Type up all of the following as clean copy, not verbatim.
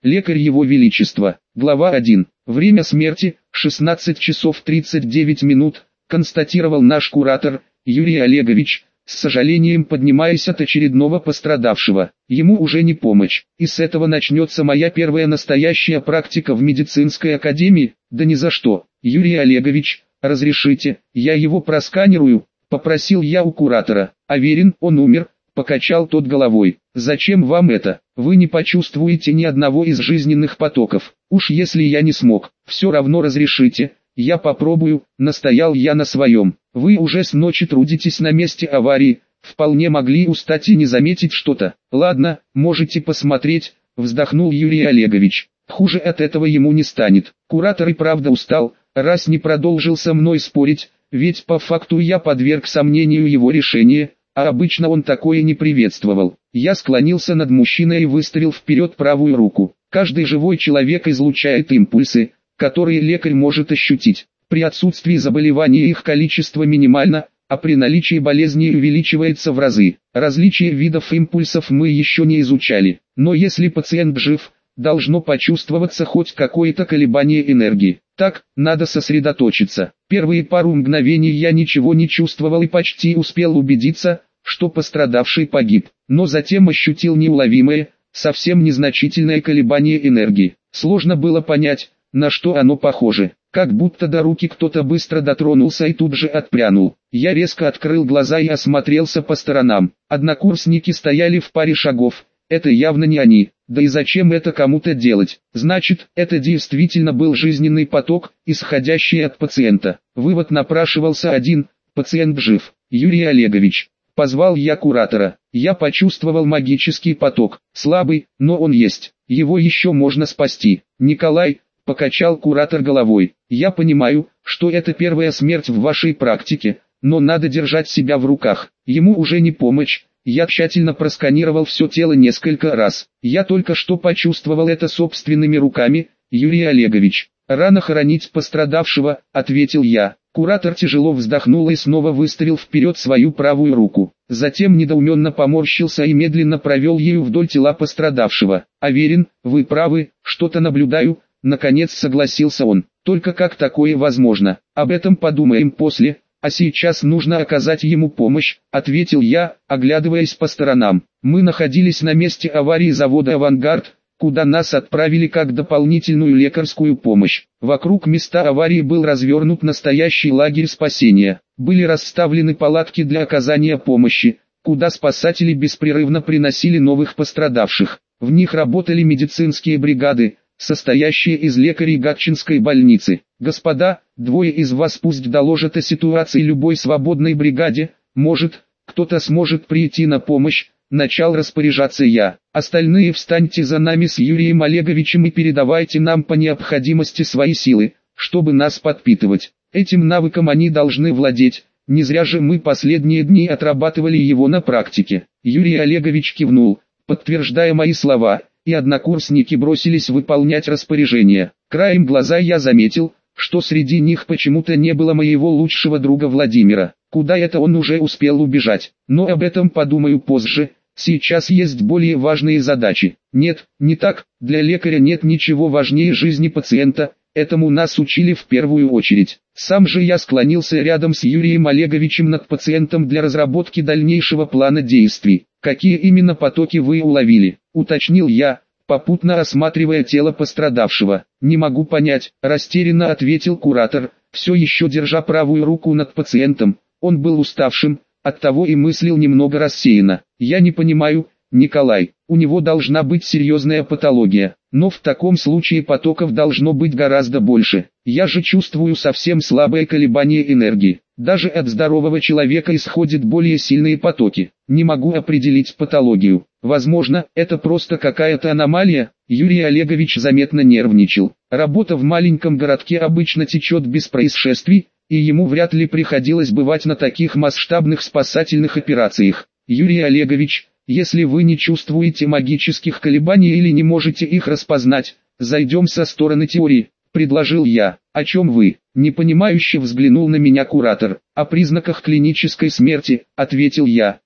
Лекарь Его Величества. Глава 1. Время смерти – 16 часов 39 минут, констатировал наш куратор, Юрий Олегович, с сожалением поднимаясь от очередного пострадавшего. Ему уже не помочь, и с этого начнется моя первая настоящая практика в медицинской академии. Да ни за что. Юрий Олегович, разрешите, я его просканирую, попросил я у куратора. Аверин, он умер, покачал тот головой. Зачем вам это? Вы не почувствуете ни одного из жизненных потоков. Уж если я не смог, все равно разрешите. Я попробую, настоял я на своем. Вы уже с ночи трудитесь на месте аварии, вполне могли устать и не заметить что-то. Ладно, можете посмотреть, вздохнул Юрий Олегович. Хуже от этого ему не станет. Куратор и правда устал, раз не продолжил со мной спорить, ведь по факту я подверг сомнению его решение, а обычно он такое не приветствовал. Я склонился над мужчиной и выставил вперед правую руку. Каждый живой человек излучает импульсы, которые лекарь может ощутить. При отсутствии заболевания их количество минимально, а при наличии болезни увеличивается в разы. Различия видов импульсов мы еще не изучали, но если пациент жив, должно почувствоваться хоть какое-то колебание энергии. Так, надо сосредоточиться. Первые пару мгновений я ничего не чувствовал и почти успел убедиться, что пострадавший погиб, но затем ощутил неуловимое, совсем незначительное колебание энергии. Сложно было понять, на что оно похоже, как будто до руки кто-то быстро дотронулся и тут же отпрянул. Я резко открыл глаза и осмотрелся по сторонам. Однокурсники стояли в паре шагов, это явно не они, да и зачем это кому-то делать? Значит, это действительно был жизненный поток, исходящий от пациента. Вывод напрашивался один: пациент жив. Юрий Олегович, позвал я куратора. Я почувствовал магический поток, слабый, но он есть, его еще можно спасти. Николай, покачал куратор головой. Я понимаю, что это первая смерть в вашей практике, но надо держать себя в руках. Ему уже не помочь. Я тщательно просканировал все тело несколько раз. Я только что почувствовал это собственными руками, Юрий Олегович. Рано хоронить пострадавшего, ответил я. Куратор тяжело вздохнул и снова выставил вперед свою правую руку. Затем недоуменно поморщился и медленно провел ею вдоль тела пострадавшего. Аверин, вы правы, что-то наблюдаю. Наконец согласился он. Только как такое возможно? Об этом подумаем после, а сейчас нужно оказать ему помощь, ответил я, оглядываясь по сторонам. Мы находились на месте аварии завода «Авангард», куда нас отправили как дополнительную лекарскую помощь. Вокруг места аварии был развернут настоящий лагерь спасения. Были расставлены палатки для оказания помощи, куда спасатели беспрерывно приносили новых пострадавших. В них работали медицинские бригады, состоящие из лекарей Гатчинской больницы. Господа, двое из вас пусть доложат о ситуации любой свободной бригаде, может, кто-то сможет прийти на помощь, начал распоряжаться я. Остальные встаньте за нами с Юрием Олеговичем и передавайте нам по необходимости свои силы, чтобы нас подпитывать. Этим навыком они должны владеть, не зря же мы последние дни отрабатывали его на практике. Юрий Олегович кивнул, подтверждая мои слова, и однокурсники бросились выполнять распоряжение. Краем глаза я заметил, что среди них почему-то не было моего лучшего друга Владимира. Куда это он уже успел убежать? Но об этом подумаю позже, сейчас есть более важные задачи. Нет, не так, для лекаря нет ничего важнее жизни пациента, этому нас учили в первую очередь. Сам же я склонился рядом с Юрием Олеговичем над пациентом для разработки дальнейшего плана действий. Какие именно потоки вы уловили? Уточнил я, попутно осматривая тело пострадавшего. Не могу понять, растерянно ответил куратор, все еще держа правую руку над пациентом. Он был уставшим, оттого и мыслил немного рассеянно. Я не понимаю, Николай, у него должна быть серьезная патология, но в таком случае потоков должно быть гораздо больше. Я же чувствую совсем слабое колебание энергии. Даже от здорового человека исходят более сильные потоки. Не могу определить патологию. Возможно, это просто какая-то аномалия. Юрий Олегович заметно нервничал. Работа в маленьком городке обычно течет без происшествий, и ему вряд ли приходилось бывать на таких масштабных спасательных операциях. Юрий Олегович, если вы не чувствуете магических колебаний или не можете их распознать, зайдем со стороны теории, предложил я. О чем вы? Непонимающе взглянул на меня куратор. О признаках клинической смерти, ответил я.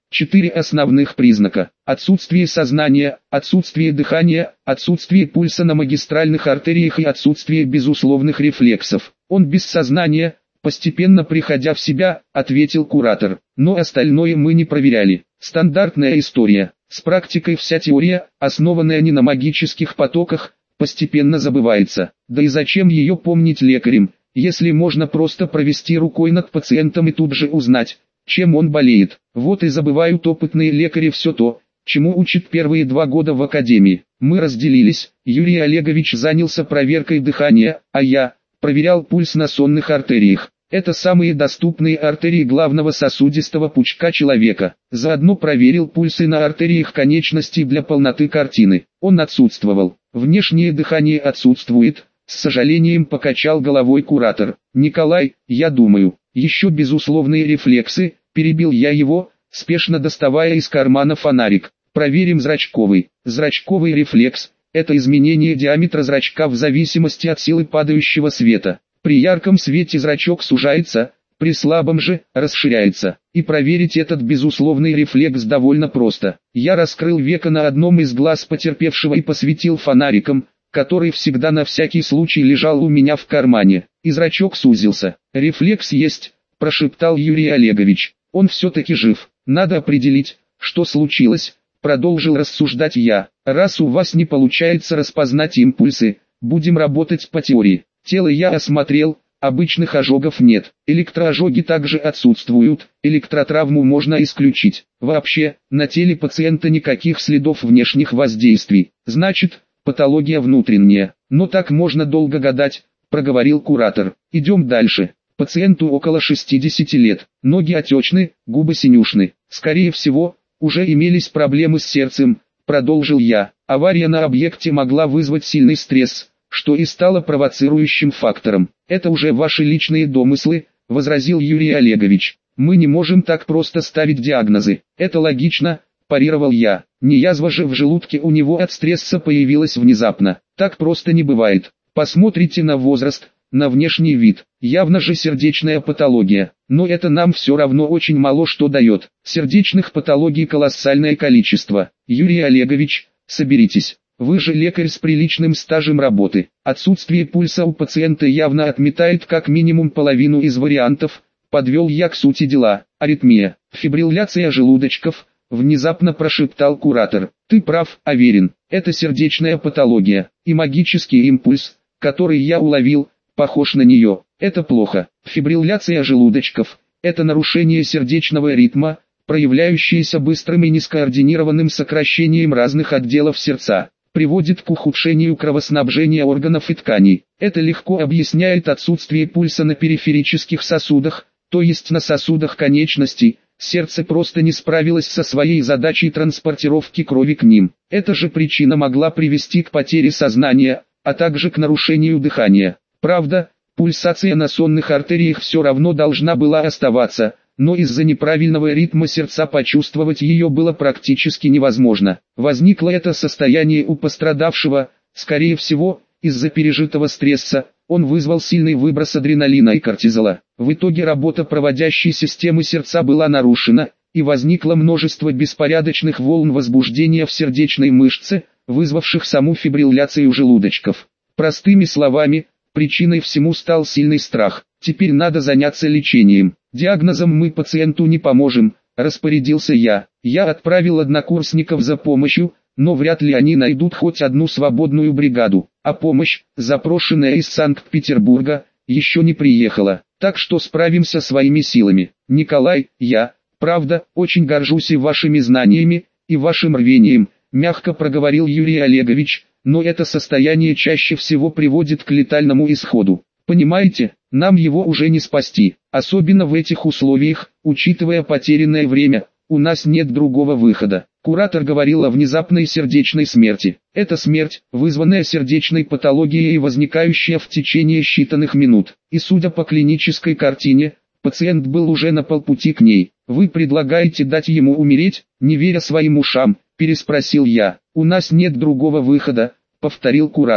4 основных признака: отсутствие сознания, отсутствие дыхания, отсутствие пульса на магистральных артериях и отсутствие безусловных рефлексов. Он без сознания, постепенно приходя в себя, ответил куратор. Но остальное мы не проверяли. Стандартная история. С практикой вся теория, основанная не на магических потоках, постепенно забывается. Да и зачем ее помнить лекарям, если можно просто провести рукой над пациентом и тут же узнать, чем он болеет. Вот и забывают опытные лекари все то, чему учат первые 2 года в академии. Мы разделились, Юрий Олегович занялся проверкой дыхания, а я проверял пульс на сонных артериях. Это самые доступные артерии главного сосудистого пучка человека. Заодно проверил пульсы на артериях конечностей для полноты картины. Он отсутствовал. Внешнее дыхание отсутствует. С сожалением покачал головой куратор. Николай, я думаю, еще безусловные рефлексы, перебил я его, спешно доставая из кармана фонарик. Проверим зрачковый. Зрачковый рефлекс – это изменение диаметра зрачка в зависимости от силы падающего света. При ярком свете зрачок сужается, при слабом же – расширяется. И проверить этот безусловный рефлекс довольно просто. Я раскрыл веко на одном из глаз потерпевшего и посветил фонариком, который всегда на всякий случай лежал у меня в кармане. И зрачок сузился. «Рефлекс есть», – прошептал Юрий Олегович. «Он все-таки жив. Надо определить, что случилось», – продолжил рассуждать я. «Раз у вас не получается распознать импульсы, будем работать по теории. Тело я осмотрел, обычных ожогов нет. Электроожоги также отсутствуют, электротравму можно исключить. Вообще, на теле пациента никаких следов внешних воздействий. Значит, патология внутренняя. Но так можно долго гадать», – проговорил куратор. «Идем дальше. Пациенту около 60 лет. Ноги отечны, губы синюшны. Скорее всего, уже имелись проблемы с сердцем», – продолжил я. «Авария на объекте могла вызвать сильный стресс, что и стало провоцирующим фактором. Это уже ваши личные домыслы», – возразил Юрий Олегович. «Мы не можем так просто ставить диагнозы». «Это логично», – парировал я. «Не язва же в желудке у него от стресса появилась внезапно. Так просто не бывает. Посмотрите на возраст, на внешний вид. Явно же сердечная патология. Но это нам все равно очень мало что дает. Сердечных патологий колоссальное количество. Юрий Олегович, соберитесь. Вы же лекарь с приличным стажем работы. Отсутствие пульса у пациента явно отметает как минимум половину из вариантов», – подвел я к сути дела. «Аритмия, фибрилляция желудочков», – внезапно прошептал куратор. «Ты прав, Аверин, это сердечная патология, и магический импульс, который я уловил, похож на нее. Это плохо. Фибрилляция желудочков – это нарушение сердечного ритма, проявляющееся быстрым и нескоординированным сокращением разных отделов сердца. Приводит к ухудшению кровоснабжения органов и тканей. Это легко объясняет отсутствие пульса на периферических сосудах, то есть на сосудах конечностей. Сердце просто не справилось со своей задачей транспортировки крови к ним. Эта же причина могла привести к потере сознания, а также к нарушению дыхания. Правда, пульсация на сонных артериях все равно должна была оставаться, но из-за неправильного ритма сердца почувствовать ее было практически невозможно. Возникло это состояние у пострадавшего, скорее всего, из-за пережитого стресса. Он вызвал сильный выброс адреналина и кортизола. В итоге работа проводящей системы сердца была нарушена, и возникло множество беспорядочных волн возбуждения в сердечной мышце, вызвавших саму фибрилляцию желудочков. Простыми словами, причиной всему стал сильный страх. Теперь надо заняться лечением. «Диагнозом мы пациенту не поможем», – распорядился я. Я отправил однокурсников за помощью, но вряд ли они найдут хоть одну свободную бригаду. А помощь, запрошенная из Санкт-Петербурга, еще не приехала. Так что справимся своими силами. Николай, я, правда, очень горжусь и вашими знаниями, и вашим рвением, мягко проговорил Юрий Олегович, но это состояние чаще всего приводит к летальному исходу. Понимаете, нам его уже не спасти, особенно в этих условиях, учитывая потерянное время, у нас нет другого выхода. Куратор говорил о внезапной сердечной смерти. Это смерть, вызванная сердечной патологией и возникающая в течение считанных минут. И судя по клинической картине, пациент был уже на полпути к ней. «Вы предлагаете дать ему умереть?» – не веря своим ушам, переспросил я. «У нас нет другого выхода», – повторил куратор.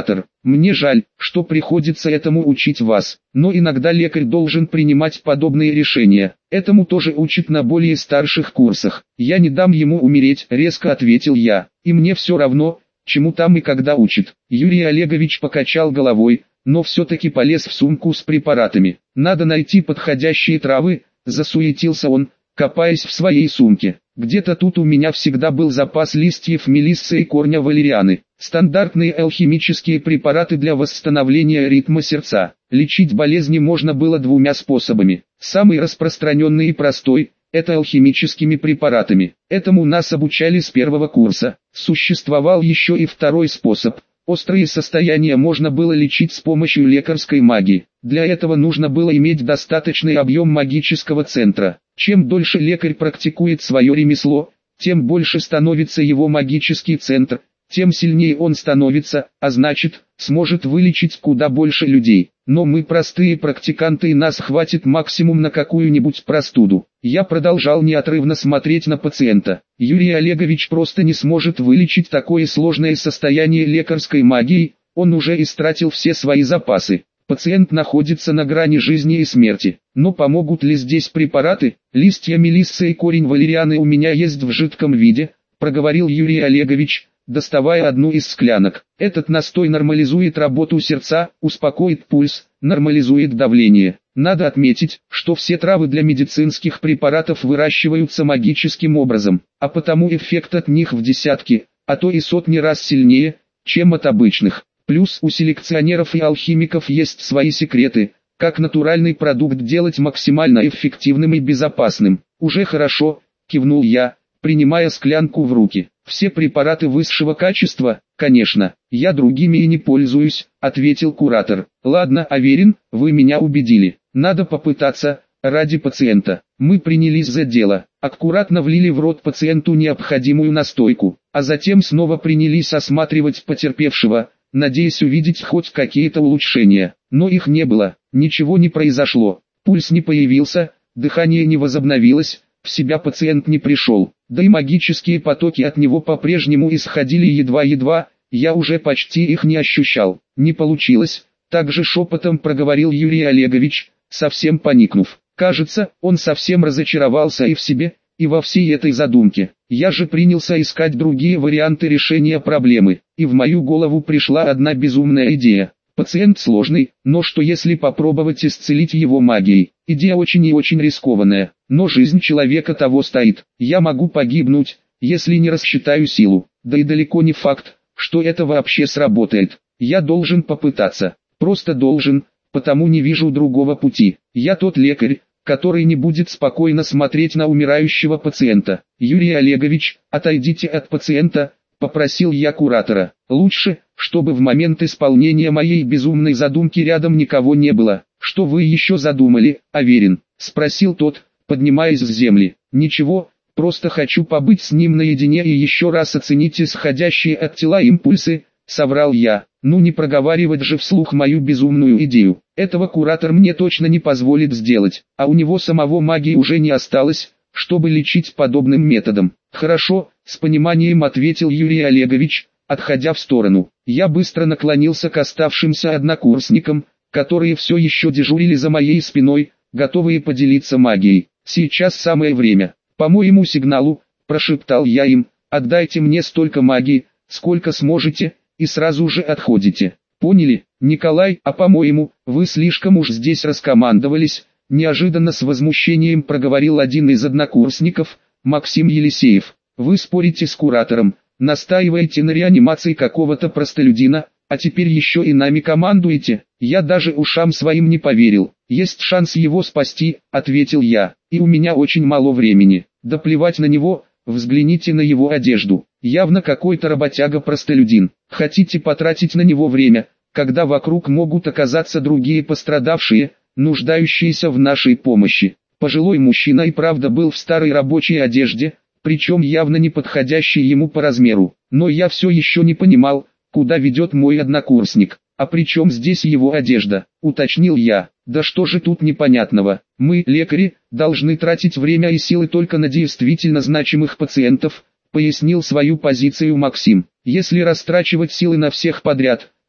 Мне жаль, что приходится этому учить вас, но иногда лекарь должен принимать подобные решения. Этому тоже учат на более старших курсах. Я не дам ему умереть, резко ответил я. И мне все равно, чему там и когда учат. Юрий Олегович покачал головой, но все-таки полез в сумку с препаратами. Надо найти подходящие травы, засуетился он, копаясь в своей сумке. Где-то тут у меня всегда был запас листьев мелиссы и корня валерианы. Стандартные алхимические препараты для восстановления ритма сердца. Лечить болезни можно было двумя способами. Самый распространенный и простой – это алхимическими препаратами. Этому нас обучали с первого курса. Существовал еще и второй способ. Острые состояния можно было лечить с помощью лекарской магии. Для этого нужно было иметь достаточный объем магического центра. Чем дольше лекарь практикует свое ремесло, тем больше становится его магический центр, тем сильнее он становится, а значит, сможет вылечить куда больше людей. Но мы простые практиканты, и нас хватит максимум на какую-нибудь простуду. Я продолжал неотрывно смотреть на пациента. Юрий Олегович просто не сможет вылечить такое сложное состояние лекарской магией, он уже истратил все свои запасы. Пациент находится на грани жизни и смерти. Но помогут ли здесь препараты? Листья мелиссы и корень валерианы у меня есть в жидком виде, проговорил Юрий Олегович, доставая одну из склянок. Этот настой нормализует работу сердца, успокоит пульс, нормализует давление. Надо отметить, что все травы для медицинских препаратов выращиваются магическим образом, а потому эффект от них в десятки, а то и сотни раз сильнее, чем от обычных. Плюс у селекционеров и алхимиков есть свои секреты, как натуральный продукт делать максимально эффективным и безопасным. Уже хорошо, кивнул я, принимая склянку в руки. Все препараты высшего качества, конечно, я другими и не пользуюсь, ответил куратор. Ладно, Аверин, вы меня убедили. Надо попытаться, ради пациента. Мы принялись за дело, аккуратно влили в рот пациенту необходимую настойку, а затем снова принялись осматривать потерпевшего, надеясь увидеть хоть какие-то улучшения. Но их не было, ничего не произошло. Пульс не появился, дыхание не возобновилось, в себя пациент не пришел. Да и магические потоки от него по-прежнему исходили едва-едва, я уже почти их не ощущал. Не получилось, также шепотом проговорил Юрий Олегович, совсем поникнув. Кажется, он совсем разочаровался и в себе, и во всей этой задумке. Я же принялся искать другие варианты решения проблемы, и в мою голову пришла одна безумная идея. Пациент сложный, но что если попробовать исцелить его магией? Идея очень и очень рискованная, но жизнь человека того стоит. Я могу погибнуть, если не рассчитаю силу, да и далеко не факт, что это вообще сработает. Я должен попытаться, просто должен, потому не вижу другого пути. Я тот лекарь, который не будет спокойно смотреть на умирающего пациента. Юрий Олегович, отойдите от пациента, попросил я куратора. Лучше, чтобы в момент исполнения моей безумной задумки рядом никого не было. Что вы еще задумали, Аверин? Спросил тот, поднимаясь с земли. Ничего, просто хочу побыть с ним наедине и еще раз оценить исходящие от тела импульсы, соврал я. Ну не проговаривать же вслух мою безумную идею. Этого куратор мне точно не позволит сделать, а у него самого магии уже не осталось, чтобы лечить подобным методом. Хорошо, с пониманием ответил Юрий Олегович, отходя в сторону. Я быстро наклонился к оставшимся однокурсникам, которые все еще дежурили за моей спиной, готовые поделиться магией. Сейчас самое время. По моему сигналу, прошептал я им, отдайте мне столько магии, сколько сможете, и сразу же отходите. Поняли, Николай? А по-моему, вы слишком уж здесь раскомандовались, неожиданно с возмущением проговорил один из однокурсников, Максим Елисеев. Вы спорите с куратором, настаиваете на реанимации какого-то простолюдина, а теперь еще и нами командуете. Я даже ушам своим не поверил. Есть шанс его спасти, ответил я, и у меня очень мало времени. Да плевать на него, взгляните на его одежду. Явно какой-то работяга-простолюдин. Хотите потратить на него время, когда вокруг могут оказаться другие пострадавшие, нуждающиеся в нашей помощи. Пожилой мужчина и правда был в старой рабочей одежде, причем явно не подходящей ему по размеру. Но я все еще не понимал, куда ведет мой однокурсник. А при чем здесь его одежда, уточнил я. Да что же тут непонятного? Мы, лекари, должны тратить время и силы только на действительно значимых пациентов, пояснил свою позицию Максим. Если растрачивать силы на всех подряд,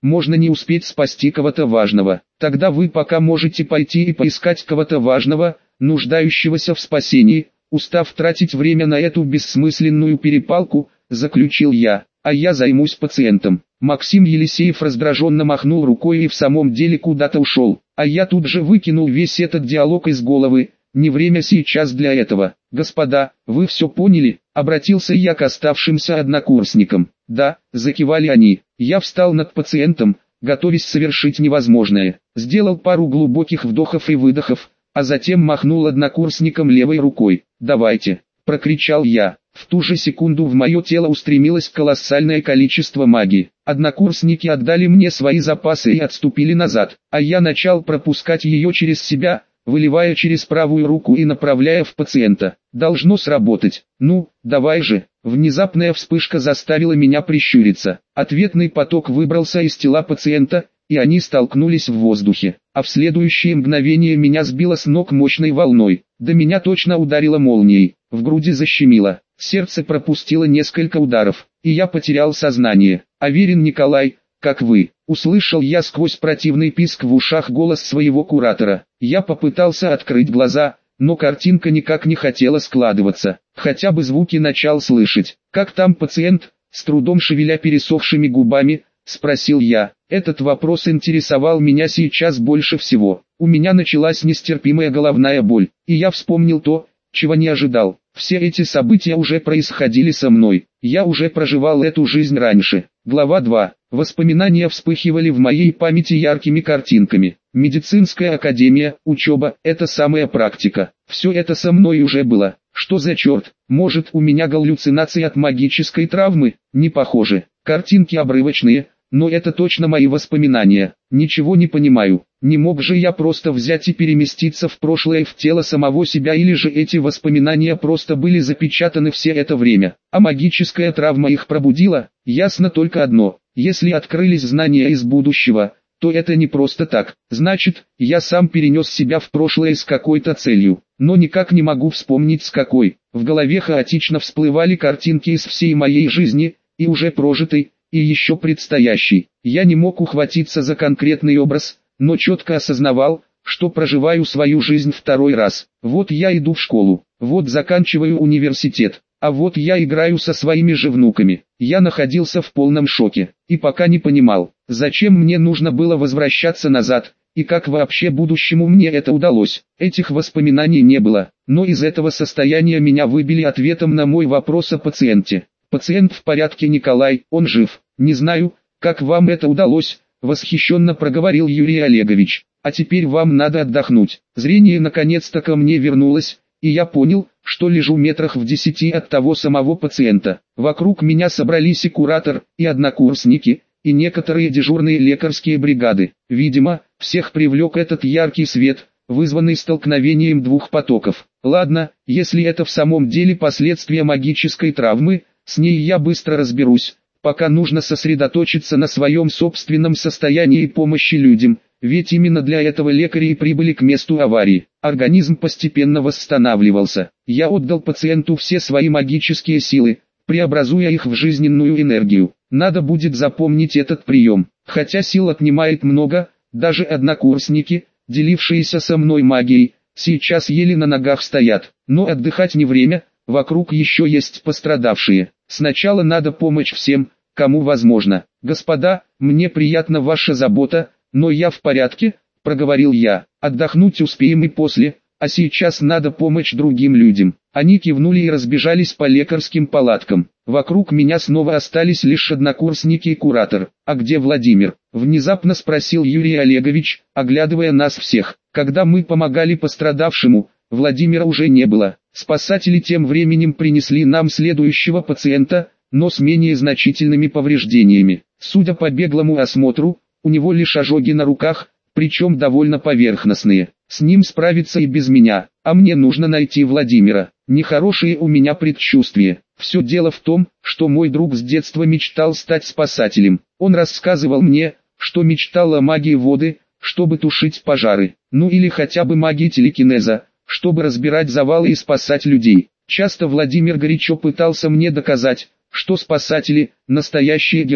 можно не успеть спасти кого-то важного. Тогда вы пока можете пойти и поискать кого-то важного, нуждающегося в спасении, устав тратить время на эту бессмысленную перепалку, заключил я, а я займусь пациентом. Максим Елисеев раздраженно махнул рукой и в самом деле куда-то ушел, а я тут же выкинул весь этот диалог из головы. Не время сейчас для этого. Господа, вы все поняли? Обратился я к оставшимся однокурсникам. Да, закивали они. Я встал над пациентом, готовясь совершить невозможное. Сделал пару глубоких вдохов и выдохов, а затем махнул однокурсникам левой рукой. «Давайте!» – прокричал я. В ту же секунду в мое тело устремилось колоссальное количество магии. Однокурсники отдали мне свои запасы и отступили назад, а я начал пропускать ее через себя, выливая через правую руку и направляя в пациента. Должно сработать. Ну, давай же. Внезапная вспышка заставила меня прищуриться. Ответный поток выбрался из тела пациента, и они столкнулись в воздухе. А в следующее мгновение меня сбило с ног мощной волной. До меня точно ударило молнией. В груди защемило. Сердце пропустило несколько ударов, и я потерял сознание. Аверин Николай, как вы? Услышал я сквозь противный писк в ушах голос своего куратора. Я попытался открыть глаза, но картинка никак не хотела складываться. Хотя бы звуки начал слышать. «Как там пациент?» С трудом шевеля пересохшими губами, спросил я. Этот вопрос интересовал меня сейчас больше всего. У меня началась нестерпимая головная боль, и я вспомнил то, чего не ожидал. Все эти события уже происходили со мной. Я уже проживал эту жизнь раньше. Глава 2. Воспоминания вспыхивали в моей памяти яркими картинками. Медицинская академия, учеба – это самая практика. Все это со мной уже было. Что за черт? Может, у меня галлюцинации от магической травмы? Не похоже. Картинки обрывочные, но это точно мои воспоминания. Ничего не понимаю. Не мог же я просто взять и переместиться в прошлое в тело самого себя, или же эти воспоминания просто были запечатаны все это время, а магическая травма их пробудила? Ясно только одно: если открылись знания из будущего, то это не просто так. Значит, я сам перенес себя в прошлое с какой-то целью, но никак не могу вспомнить с какой. В голове хаотично всплывали картинки из всей моей жизни, и уже прожитой, и еще предстоящей. Я не мог ухватиться за конкретный образ, но четко осознавал, что проживаю свою жизнь второй раз. Вот я иду в школу, вот заканчиваю университет, а вот я играю со своими же внуками. Я находился в полном шоке, и пока не понимал, зачем мне нужно было возвращаться назад, и как вообще будущему мне это удалось. Этих воспоминаний не было, но из этого состояния меня выбили ответом на мой вопрос о пациенте. Пациент в порядке, Николай, он жив. Не знаю, как вам это удалось, восхищенно проговорил Юрий Олегович. А теперь вам надо отдохнуть. Зрение наконец-то ко мне вернулось, и я понял, что лежу метрах в 10 от того самого пациента. Вокруг меня собрались и куратор, и однокурсники, и некоторые дежурные лекарские бригады. Видимо, всех привлек этот яркий свет, вызванный столкновением двух потоков. Ладно, если это в самом деле последствия магической травмы, с ней я быстро разберусь. Пока нужно сосредоточиться на своем собственном состоянии и помощи людям, ведь именно для этого лекари и прибыли к месту аварии. Организм постепенно восстанавливался. Я отдал пациенту все свои магические силы, преобразуя их в жизненную энергию. Надо будет запомнить этот прием. Хотя сил отнимает много, даже однокурсники, делившиеся со мной магией, сейчас еле на ногах стоят. Но отдыхать не время, вокруг еще есть пострадавшие. Сначала надо помочь всем, кому возможно. Господа, мне приятна ваша забота, но я в порядке, проговорил я. Отдохнуть успеем и после, а сейчас надо помочь другим людям. Они кивнули и разбежались по лекарским палаткам. Вокруг меня снова остались лишь однокурсники и куратор. «А где Владимир?» – внезапно спросил Юрий Олегович, оглядывая нас всех. Когда мы помогали пострадавшему, Владимира уже не было. Спасатели тем временем принесли нам следующего пациента, но с менее значительными повреждениями. Судя по беглому осмотру, у него лишь ожоги на руках, причем довольно поверхностные. С ним справиться и без меня, а мне нужно найти Владимира. Нехорошие у меня предчувствия. Все дело в том, что мой друг с детства мечтал стать спасателем. Он рассказывал мне, что мечтал о магии воды, чтобы тушить пожары, ну или хотя бы магии телекинеза, чтобы разбирать завалы и спасать людей. Часто Владимир горячо пытался мне доказать, что спасатели – настоящие герои,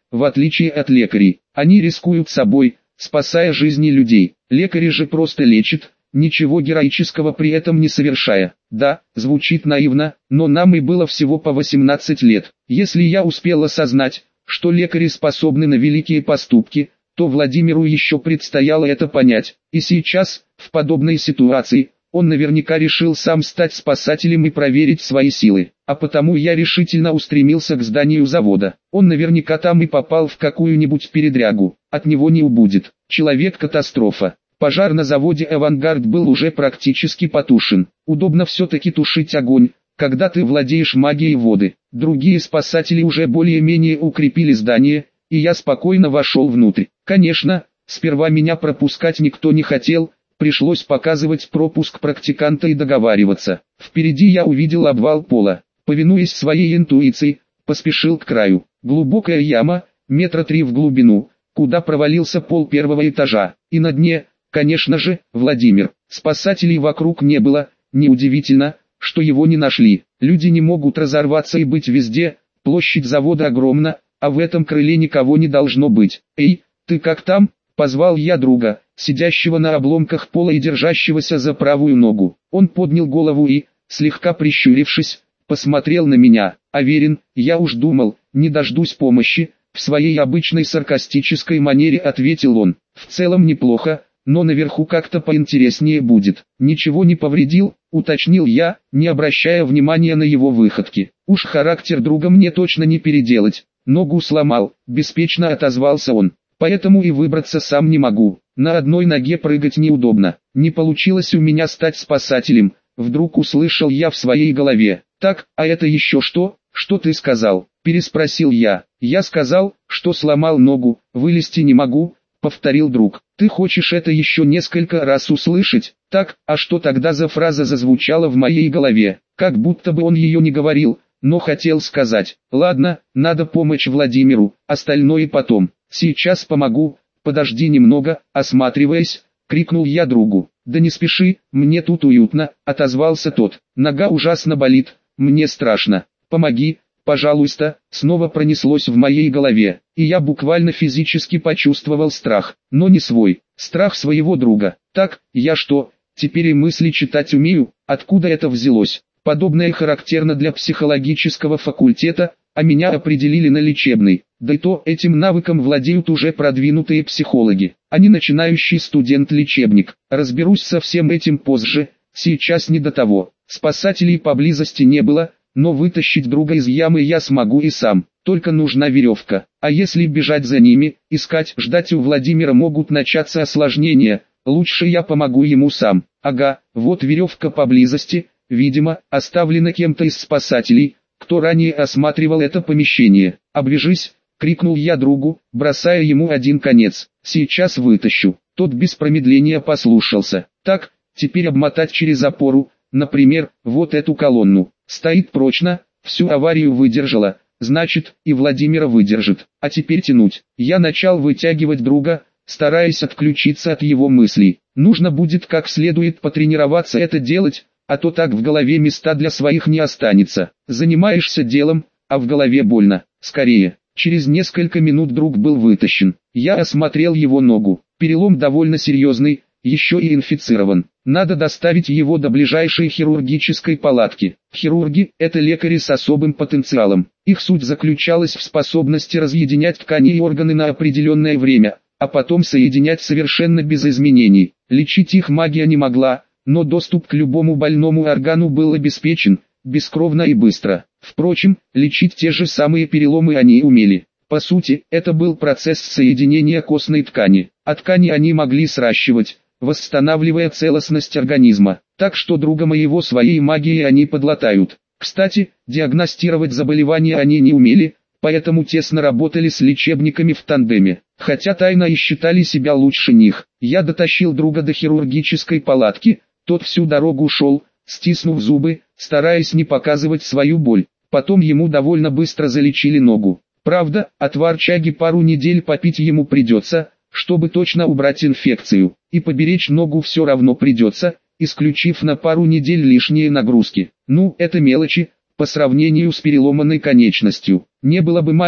в отличие от лекарей. Они рискуют собой, спасая жизни людей. Лекари же просто лечат, ничего героического при этом не совершая. Да, звучит наивно, но нам и было всего по 18 лет. Если я успел осознать, что лекари способны на великие поступки, то Владимиру еще предстояло это понять. И сейчас, в подобной ситуации, он наверняка решил сам стать спасателем и проверить свои силы. А потому я решительно устремился к зданию завода. Он наверняка там и попал в какую-нибудь передрягу. От него не убудет. Человек-катастрофа. Пожар на заводе «Авангард» был уже практически потушен. Удобно все-таки тушить огонь, когда ты владеешь магией воды. Другие спасатели уже более-менее укрепили здание, и я спокойно вошел внутрь. Конечно, сперва меня пропускать никто не хотел, пришлось показывать пропуск практиканта и договариваться. Впереди я увидел обвал пола. Повинуясь своей интуиции, поспешил к краю. Глубокая яма, 3 метра в глубину, куда провалился пол первого этажа. И на дне, конечно же, Владимир. Спасателей вокруг не было, неудивительно, что его не нашли. Люди не могут разорваться и быть везде, площадь завода огромна, а в этом крыле никого не должно быть. «Эй, ты как там?» – позвал я друга, сидящего на обломках пола и держащегося за правую ногу. Он поднял голову и, слегка прищурившись, посмотрел на меня. «Аверин, я уж думал, не дождусь помощи», – в своей обычной саркастической манере ответил он. «В целом неплохо, но наверху как-то поинтереснее будет». «Ничего не повредил?» – уточнил я, не обращая внимания на его выходки. «Уж характер друга мне точно не переделать. Ногу сломал», – беспечно отозвался он. «Поэтому и выбраться сам не могу. На одной ноге прыгать неудобно. Не получилось у меня стать спасателем», – вдруг услышал я в своей голове. «Так, а это еще что? Что ты сказал?» – переспросил я. «Я сказал, что сломал ногу, вылезти не могу», – повторил друг. «Ты хочешь это еще несколько раз услышать?» «Так, а что тогда за фраза зазвучала в моей голове?» Как будто бы он ее не говорил, но хотел сказать. «Ладно, надо помочь Владимиру, остальное потом. Сейчас помогу, подожди немного», осматриваясь, крикнул я другу. «Да не спеши, мне тут уютно», отозвался тот. «Нога ужасно болит, мне страшно. Помоги, пожалуйста», снова пронеслось в моей голове, и я буквально физически почувствовал страх, но не свой, страх своего друга. «Так, я что, теперь и мысли читать умею?» Откуда это взялось? Подобное характерно для психологического факультета, а меня определили на лечебный. Да и то этим навыком владеют уже продвинутые психологи, а не начинающий студент-лечебник. Разберусь со всем этим позже, сейчас не до того. Спасателей поблизости не было, но вытащить друга из ямы я смогу и сам. Только нужна веревка. А если бежать за ними, искать, ждать у Владимира могут начаться осложнения. Лучше я помогу ему сам. Ага, вот веревка поблизости, видимо, оставлена кем-то из спасателей, кто ранее осматривал это помещение. «Обвяжись!» — крикнул я другу, бросая ему один конец. «Сейчас вытащу». Тот без промедления послушался. «Так, теперь обмотать через опору, например, вот эту колонну. Стоит прочно, всю аварию выдержала, значит, и Владимира выдержит. А теперь тянуть». Я начал вытягивать друга, стараясь отключиться от его мыслей. Нужно будет как следует потренироваться это делать, а то так в голове места для своих не останется. Занимаешься делом, а в голове больно. Скорее. Через несколько минут друг был вытащен. Я осмотрел его ногу. Перелом довольно серьезный, еще и инфицирован. Надо доставить его до ближайшей хирургической палатки. Хирурги – это лекари с особым потенциалом. Их суть заключалась в способности разъединять ткани и органы на определенное время, а потом соединять совершенно без изменений. Лечить их магия не могла, но доступ к любому больному органу был обеспечен, бескровно и быстро. Впрочем, лечить те же самые переломы они умели. По сути, это был процесс соединения костной ткани, а ткани они могли сращивать, восстанавливая целостность организма. Так что друга моего своей магией они подлатают. Кстати, диагностировать заболевания они не умели, поэтому тесно работали с лечебниками в тандеме. Хотя тайно и считали себя лучше них. Я дотащил друга до хирургической палатки, тот всю дорогу шел, стиснув зубы, стараясь не показывать свою боль. Потом ему довольно быстро залечили ногу. Правда, отвар чаги пару недель попить ему придется, чтобы точно убрать инфекцию. И поберечь ногу все равно придется, исключив на пару недель лишние нагрузки. Ну, это мелочи, по сравнению с переломанной конечностью. Не было бы магии,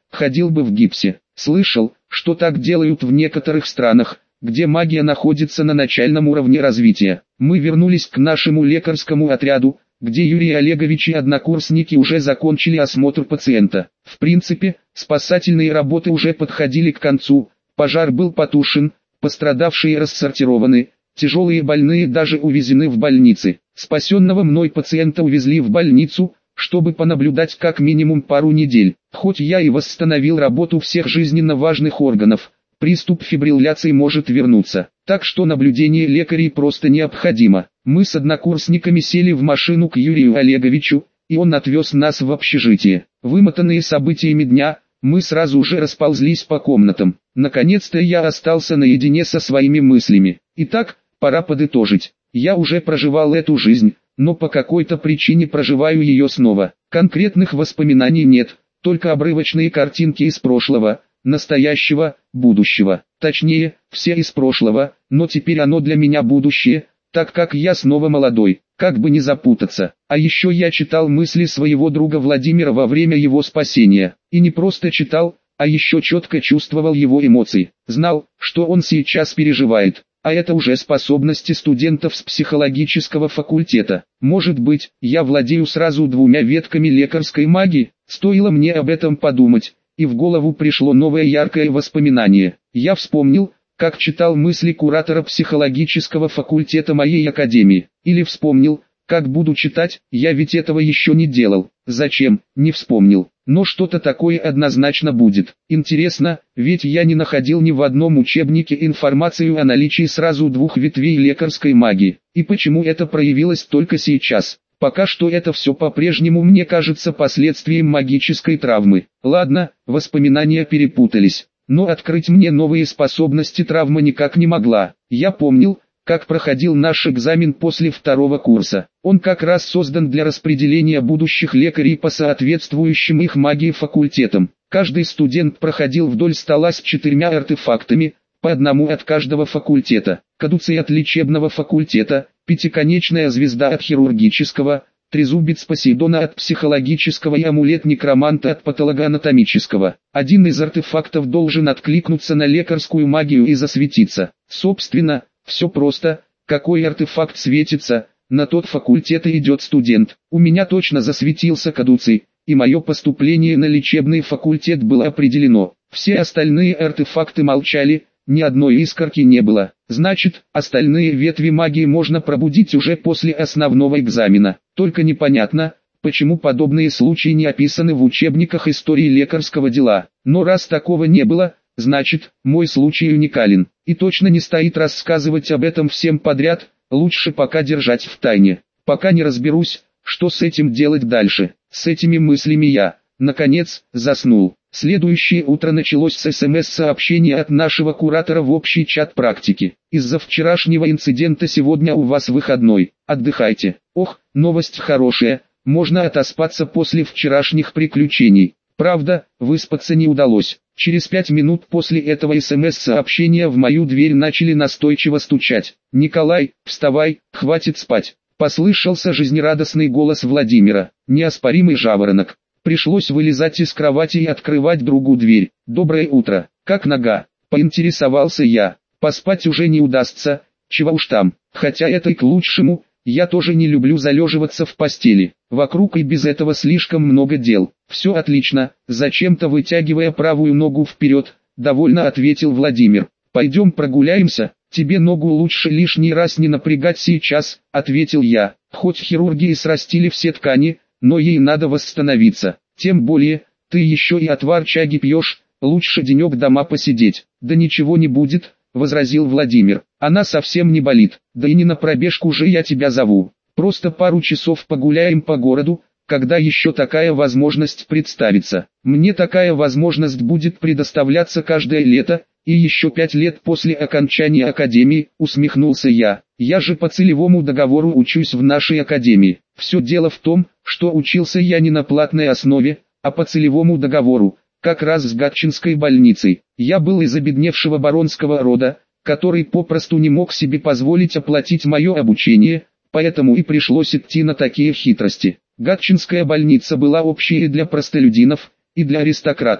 ходил бы в гипсе. Слышал, что так делают в некоторых странах, где магия находится на начальном уровне развития. Мы вернулись к нашему лекарскому отряду, где Юрий Олегович и однокурсники уже закончили осмотр пациента. В принципе, спасательные работы уже подходили к концу, пожар был потушен, пострадавшие рассортированы, тяжелые больные даже увезены в больницы. Спасенного мной пациента увезли в больницу, чтобы понаблюдать как минимум пару недель. Хоть я и восстановил работу всех жизненно важных органов, приступ фибрилляции может вернуться. Так что наблюдение лекарей просто необходимо. Мы с однокурсниками сели в машину к Юрию Олеговичу, и он отвез нас в общежитие. Вымотанные событиями дня, мы сразу же расползлись по комнатам. Наконец-то я остался наедине со своими мыслями. Итак, пора подытожить. Я уже проживал эту жизнь, но по какой-то причине проживаю ее снова. Конкретных воспоминаний нет, только обрывочные картинки из прошлого, настоящего, будущего. Точнее, все из прошлого, но теперь оно для меня будущее, так как я снова молодой, как бы не запутаться. А еще я читал мысли своего друга Владимира во время его спасения. И не просто читал, а еще четко чувствовал его эмоции. Знал, что он сейчас переживает. А это уже способности студентов с психологического факультета. Может быть, я владею сразу двумя ветками лекарской магии? Стоило мне об этом подумать, и в голову пришло новое яркое воспоминание. Я вспомнил, как читал мысли куратора психологического факультета моей академии. Или вспомнил, как буду читать, я ведь этого еще не делал. Зачем, не вспомнил. Но что-то такое однозначно будет. Интересно, ведь я не находил ни в одном учебнике информацию о наличии сразу двух ветвей лекарской магии. И почему это проявилось только сейчас? Пока что это все по-прежнему мне кажется последствием магической травмы. Ладно, воспоминания перепутались. Но открыть мне новые способности травма никак не могла. Я помнил, как проходил наш экзамен после второго курса. Он как раз создан для распределения будущих лекарей по соответствующим их магии факультетам. Каждый студент проходил вдоль стола с 4 артефактами, по одному от каждого факультета. Кадуций от лечебного факультета, пятиконечная звезда от хирургического, трезубец Посейдона от психологического и амулет некроманта от патологоанатомического. Один из артефактов должен откликнуться на лекарскую магию и засветиться. Собственно, все просто, какой артефакт светится, на тот факультет и идет студент. У меня точно засветился кадуций, и мое поступление на лечебный факультет было определено. Все остальные артефакты молчали, ни одной искорки не было. Значит, остальные ветви магии можно пробудить уже после основного экзамена. Только непонятно, почему подобные случаи не описаны в учебниках истории лекарского дела. Но раз такого не было, значит, мой случай уникален. И точно не стоит рассказывать об этом всем подряд, лучше пока держать в тайне. Пока не разберусь, что с этим делать дальше. С этими мыслями я, наконец, заснул. Следующее утро началось с СМС-сообщения от нашего куратора в общий чат практики. Из-за вчерашнего инцидента сегодня у вас выходной, отдыхайте. Ох, новость хорошая, можно отоспаться после вчерашних приключений. Правда, выспаться не удалось. Через 5 минут после этого СМС-сообщения в мою дверь начали настойчиво стучать. «Николай, вставай, хватит спать!» Послышался жизнерадостный голос Владимира, неоспоримый жаворонок. Пришлось вылезать из кровати и открывать другу дверь. «Доброе утро, как нога?» – поинтересовался я. Поспать уже не удастся, чего уж там, хотя это и к лучшему, я тоже не люблю залеживаться в постели. Вокруг и без этого слишком много дел. «Все отлично», – зачем-то вытягивая правую ногу вперед, довольно ответил Владимир. «Пойдем прогуляемся, тебе ногу лучше лишний раз не напрягать сейчас», – ответил я. Хоть хирурги и срастили все ткани, но ей надо восстановиться. Тем более, ты еще и отвар чаги пьешь, лучше денек дома посидеть. «Да ничего не будет», – возразил Владимир. «Она совсем не болит, да и не на пробежку же я тебя зову. Просто пару часов погуляем по городу, когда еще такая возможность представится. Мне такая возможность будет предоставляться каждое лето, и еще 5 лет после окончания академии», – усмехнулся я. «Я же по целевому договору учусь в нашей академии. Все дело в том, что учился я не на платной основе, а по целевому договору, как раз с Гатчинской больницей. Я был из обедневшего баронского рода, который попросту не мог себе позволить оплатить мое обучение, поэтому и пришлось идти на такие хитрости. Гатчинская больница была общей и для простолюдинов, и для аристократов.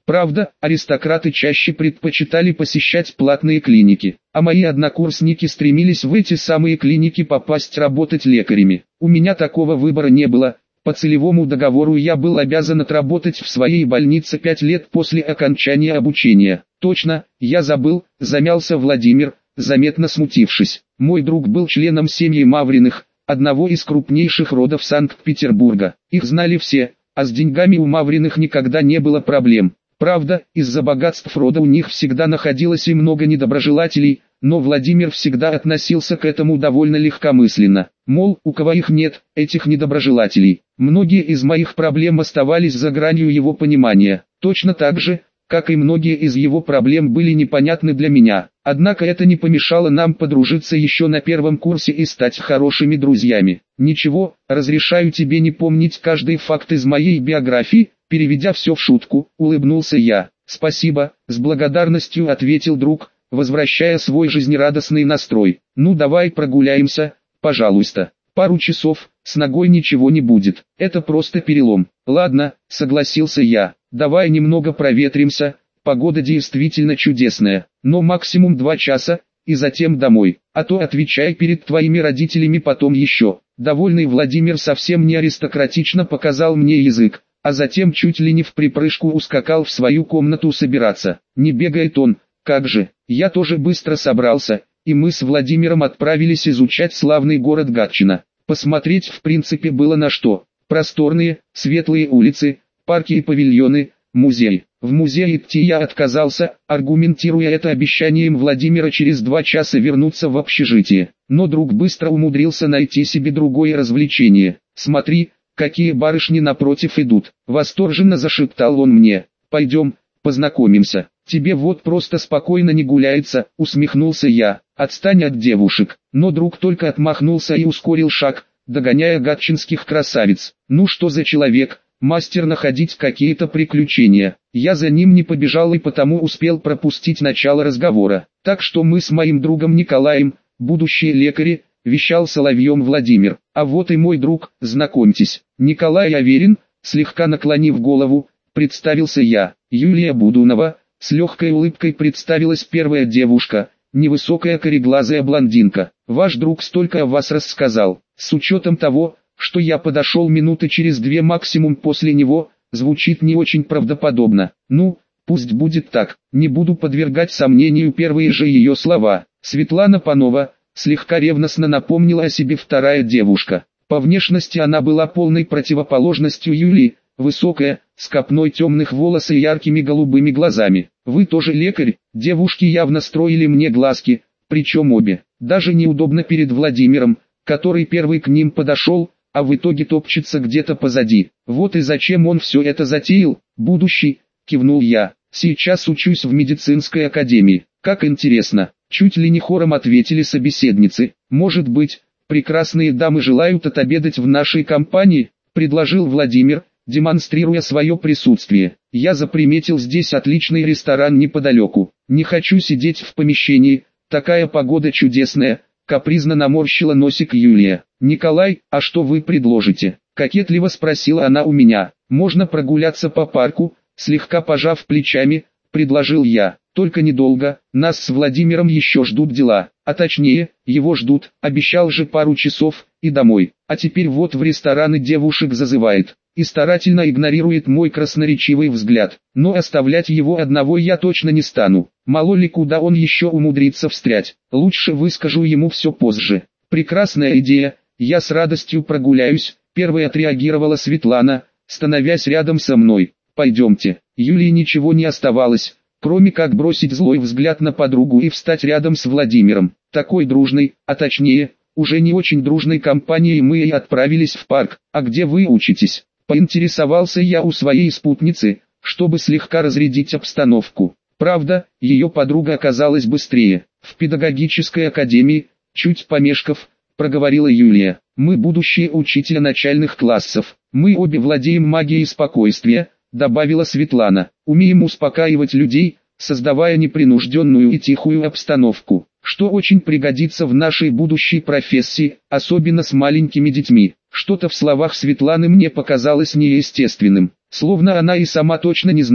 Правда, аристократы чаще предпочитали посещать платные клиники, а мои однокурсники стремились в эти самые клиники попасть работать лекарями. У меня такого выбора не было. По целевому договору я был обязан отработать в своей больнице 5 лет после окончания обучения. Точно, я забыл, замялся Владимир, заметно смутившись. Мой друг был членом семьи Мавриных, одного из крупнейших родов Санкт-Петербурга. Их знали все, а с деньгами у Мавриных никогда не было проблем. Правда, из-за богатств рода у них всегда находилось и много недоброжелателей, но Владимир всегда относился к этому довольно легкомысленно. Мол, у кого их нет, этих недоброжелателей. Многие из моих проблем оставались за гранью его понимания, точно так же, как и многие из его проблем были непонятны для меня. Однако это не помешало нам подружиться еще на первом курсе и стать хорошими друзьями. Ничего, разрешаю тебе не помнить каждый факт из моей биографии, переведя все в шутку, улыбнулся я. Спасибо, с благодарностью ответил друг, возвращая свой жизнерадостный настрой. Ну давай прогуляемся, пожалуйста. Пару часов, с ногой ничего не будет, это просто перелом. Ладно, согласился я, давай немного проветримся, погода действительно чудесная, но максимум 2 часа, и затем домой, а то отвечай перед твоими родителями потом еще. Довольный Владимир совсем не аристократично показал мне язык, а затем чуть ли не в припрыжку ускакал в свою комнату собираться. Не бегает он, как же, я тоже быстро собрался, и мы с Владимиром отправились изучать славный город Гатчина. Посмотреть в принципе было на что. Просторные, светлые улицы, парки и павильоны, музей. В музей идти я отказался, аргументируя это обещанием Владимира через 2 часа вернуться в общежитие. Но друг быстро умудрился найти себе другое развлечение. «Смотри, какие барышни напротив идут!» Восторженно зашептал он мне. «Пойдем, познакомимся. Тебе вот просто спокойно не гуляется», усмехнулся я. «Отстань от девушек». Но друг только отмахнулся и ускорил шаг, догоняя гатчинских красавиц. Ну что за человек, мастер находить какие-то приключения. Я за ним не побежал и потому успел пропустить начало разговора. Так что мы с моим другом Николаем, будущие лекари, вещал соловьем Владимир. А вот и мой друг, знакомьтесь, Николай Аверин, слегка наклонив голову, представился я. Юлия Будунова, с легкой улыбкой представилась первая девушка, невысокая кореглазая блондинка. Ваш друг столько о вас рассказал. С учетом того, что я подошел минуты через 2 максимум после него, звучит не очень правдоподобно. Ну, пусть будет так, не буду подвергать сомнению первые же ее слова. Светлана Панова, слегка ревностно напомнила о себе вторая девушка. По внешности она была полной противоположностью Юлии, высокая, с копной темных волос и яркими голубыми глазами. Вы тоже лекарь? Девушки явно строили мне глазки, причем обе. Даже неудобно перед Владимиром, который первый к ним подошел, а в итоге топчется где-то позади. Вот и зачем он все это затеял. Будущий, кивнул я. Сейчас учусь в медицинской академии. Как интересно. Чуть ли не хором ответили собеседницы. Может быть, прекрасные дамы желают отобедать в нашей компании, предложил Владимир, демонстрируя свое присутствие. Я заприметил здесь отличный ресторан неподалеку. Не хочу сидеть в помещении, такая погода чудесная, капризно наморщила носик Юлия. Николай, а что вы предложите? Кокетливо спросила она у меня. Можно прогуляться по парку, слегка пожав плечами, предложил я. Только недолго, нас с Владимиром еще ждут дела, а точнее, его ждут, обещал же пару часов, и домой. А теперь вот в рестораны девушек зазывает, и старательно игнорирует мой красноречивый взгляд. Но оставлять его одного я точно не стану, мало ли куда он еще умудрится встрять. Лучше выскажу ему все позже. Прекрасная идея, я с радостью прогуляюсь, первой отреагировала Светлана, становясь рядом со мной. Пойдемте. Юлии ничего не оставалось, кроме как бросить злой взгляд на подругу и встать рядом с Владимиром. Такой дружной, а точнее, уже не очень дружной компанией мы и отправились в парк. А где вы учитесь? Поинтересовался я у своей спутницы, чтобы слегка разрядить обстановку. Правда, ее подруга оказалась быстрее. В педагогической академии, чуть помешков, проговорила Юлия. Мы будущие учителя начальных классов. Мы обе владеем магией спокойствия, добавила Светлана. Умеем успокаивать людей, создавая непринужденную и тихую обстановку, что очень пригодится в нашей будущей профессии, особенно с маленькими детьми. Что-то в словах Светланы мне показалось неестественным, словно она и сама точно не знала,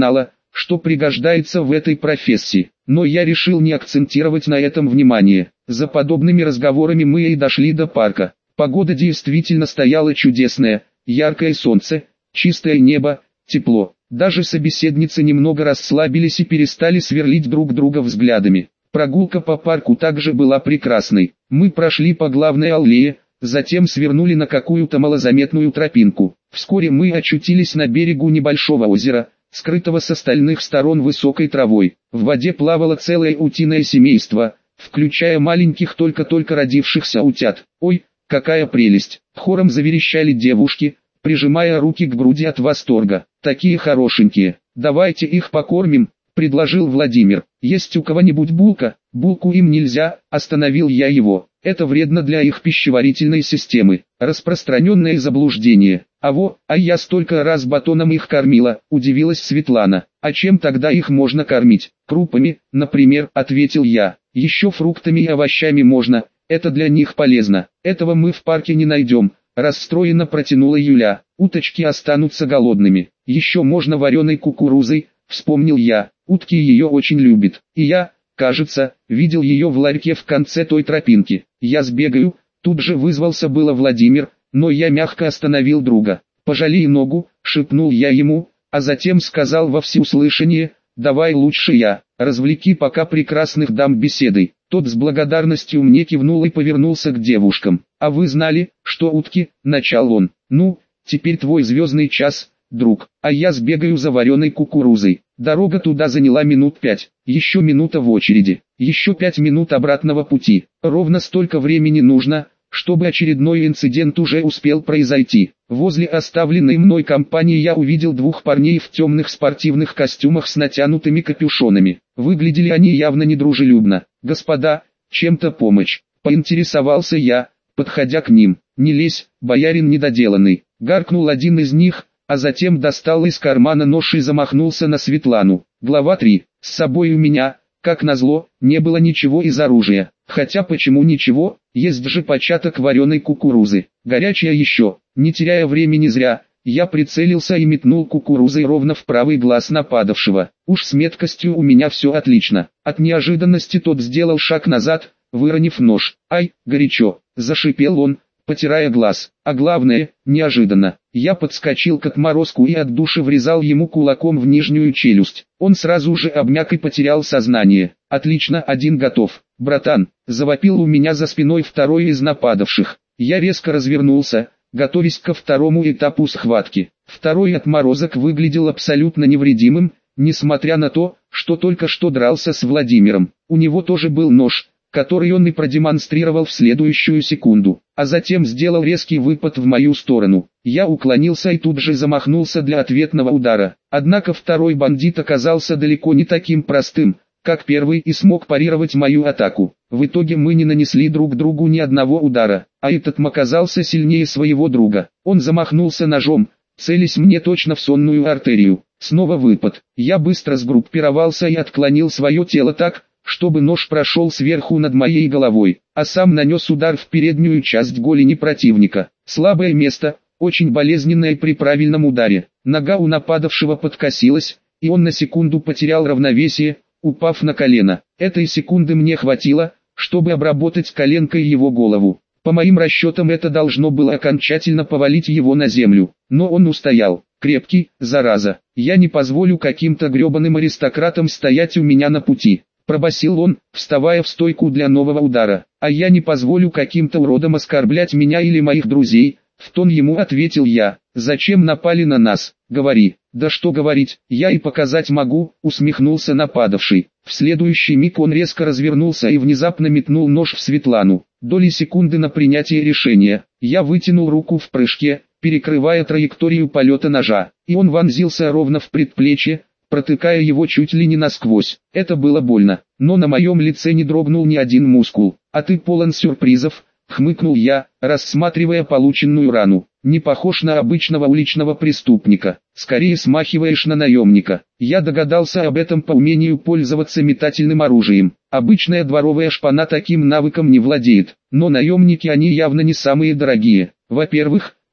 что пригождается в этой профессии. Но я решил не акцентировать на этом внимание. За подобными разговорами мы и дошли до парка. Погода действительно стояла чудесная, яркое солнце, чистое небо, тепло. Даже собеседницы немного расслабились и перестали сверлить друг друга взглядами. Прогулка по парку также была прекрасной. Мы прошли по главной аллее, затем свернули на какую-то малозаметную тропинку. Вскоре мы очутились на берегу небольшого озера, скрытого с остальных сторон высокой травой. В воде плавало целое утиное семейство, включая маленьких только-только родившихся утят. «Ой, какая прелесть!» — хором заверещали девушки, прижимая руки к груди от восторга. «Такие хорошенькие, давайте их покормим», — предложил Владимир. «Есть у кого-нибудь булка?» «Булку им нельзя», — остановил я его. «Это вредно для их пищеварительной системы». Распространенное заблуждение. А я столько раз батоном их кормила», — удивилась Светлана. «А чем тогда их можно кормить?» «Крупами, например», — ответил я. «Еще фруктами и овощами можно, это для них полезно. Этого мы в парке не найдем», — расстроенно протянула Юля. «Уточки останутся голодными. Еще можно вареной кукурузой», — вспомнил я. «Утки ее очень любят. И я, кажется, видел ее в ларьке в конце той тропинки. Я сбегаю», — тут же вызвался было Владимир, но я мягко остановил друга. «Пожалей ногу», — шепнул я ему, а затем сказал во всеуслышание: «Давай лучше я, развлеки пока прекрасных дам беседой». Тот с благодарностью мне кивнул и повернулся к девушкам. «А вы знали, что утки?» — начал он. «Ну, теперь твой звездный час, друг, а я сбегаю за вареной кукурузой». Дорога туда заняла минут 5, еще минута в очереди, еще 5 минут обратного пути. Ровно столько времени нужно, чтобы очередной инцидент уже успел произойти. Возле оставленной мной компании я увидел двух парней в темных спортивных костюмах с натянутыми капюшонами. Выглядели они явно недружелюбно. «Господа, чем-то помочь?» — поинтересовался я, подходя к ним. «Не лезь, боярин недоделанный!» — гаркнул один из них, а затем достал из кармана нож и замахнулся на Светлану. Глава 3. С собой у меня, как назло, не было ничего из оружия. Хотя почему ничего, есть же початок вареной кукурузы. Горячая еще. Не теряя времени зря, я прицелился и метнул кукурузой ровно в правый глаз нападавшего. Уж с меткостью у меня все отлично. От неожиданности тот сделал шаг назад, выронив нож. «Ай, горячо!» – зашипел он, потирая глаз. А главное, неожиданно. Я подскочил к отморозку и от души врезал ему кулаком в нижнюю челюсть. Он сразу же обмяк и потерял сознание. «Отлично, один готов, братан!» – завопил у меня за спиной второй из нападавших. Я резко развернулся, готовясь ко второму этапу схватки. Второй отморозок выглядел абсолютно невредимым, несмотря на то, что только что дрался с Владимиром. У него тоже был нож, который он и продемонстрировал в следующую секунду, а затем сделал резкий выпад в мою сторону. Я уклонился и тут же замахнулся для ответного удара. Однако второй бандит оказался далеко не таким простым, как первый, и смог парировать мою атаку. В итоге мы не нанесли друг другу ни одного удара, а этот оказался сильнее своего друга. Он замахнулся ножом, целясь мне точно в сонную артерию. Снова выпад. Я быстро сгруппировался и отклонил свое тело так, чтобы нож прошел сверху над моей головой, а сам нанес удар в переднюю часть голени противника. Слабое место, очень болезненное при правильном ударе. Нога у нападавшего подкосилась, и он на секунду потерял равновесие, упав на колено. Этой секунды мне хватило, чтобы обработать коленкой его голову. По моим расчетам это должно было окончательно повалить его на землю, но он устоял. Крепкий, зараза. Я не позволю каким-то гребаным аристократам стоять у меня на пути. Пробасил он, вставая в стойку для нового удара. «А я не позволю каким-то уродам оскорблять меня или моих друзей», — в тон ему ответил я. «Зачем напали на нас? Говори». «Да что говорить, я и показать могу», — усмехнулся нападавший. В следующий миг он резко развернулся и внезапно метнул нож в Светлану. Доли секунды на принятие решения. Я вытянул руку в прыжке, перекрывая траекторию полета ножа, и он вонзился ровно в предплечье, протыкая его чуть ли не насквозь. Это было больно, но на моем лице не дрогнул ни один мускул. «А ты полон сюрпризов», — хмыкнул я, рассматривая полученную рану. «Не похож на обычного уличного преступника, скорее смахиваешь на наемника». Я догадался об этом по умению пользоваться метательным оружием. Обычная дворовая шпана таким навыком не владеет, но наемники они явно не самые дорогие. Во-первых,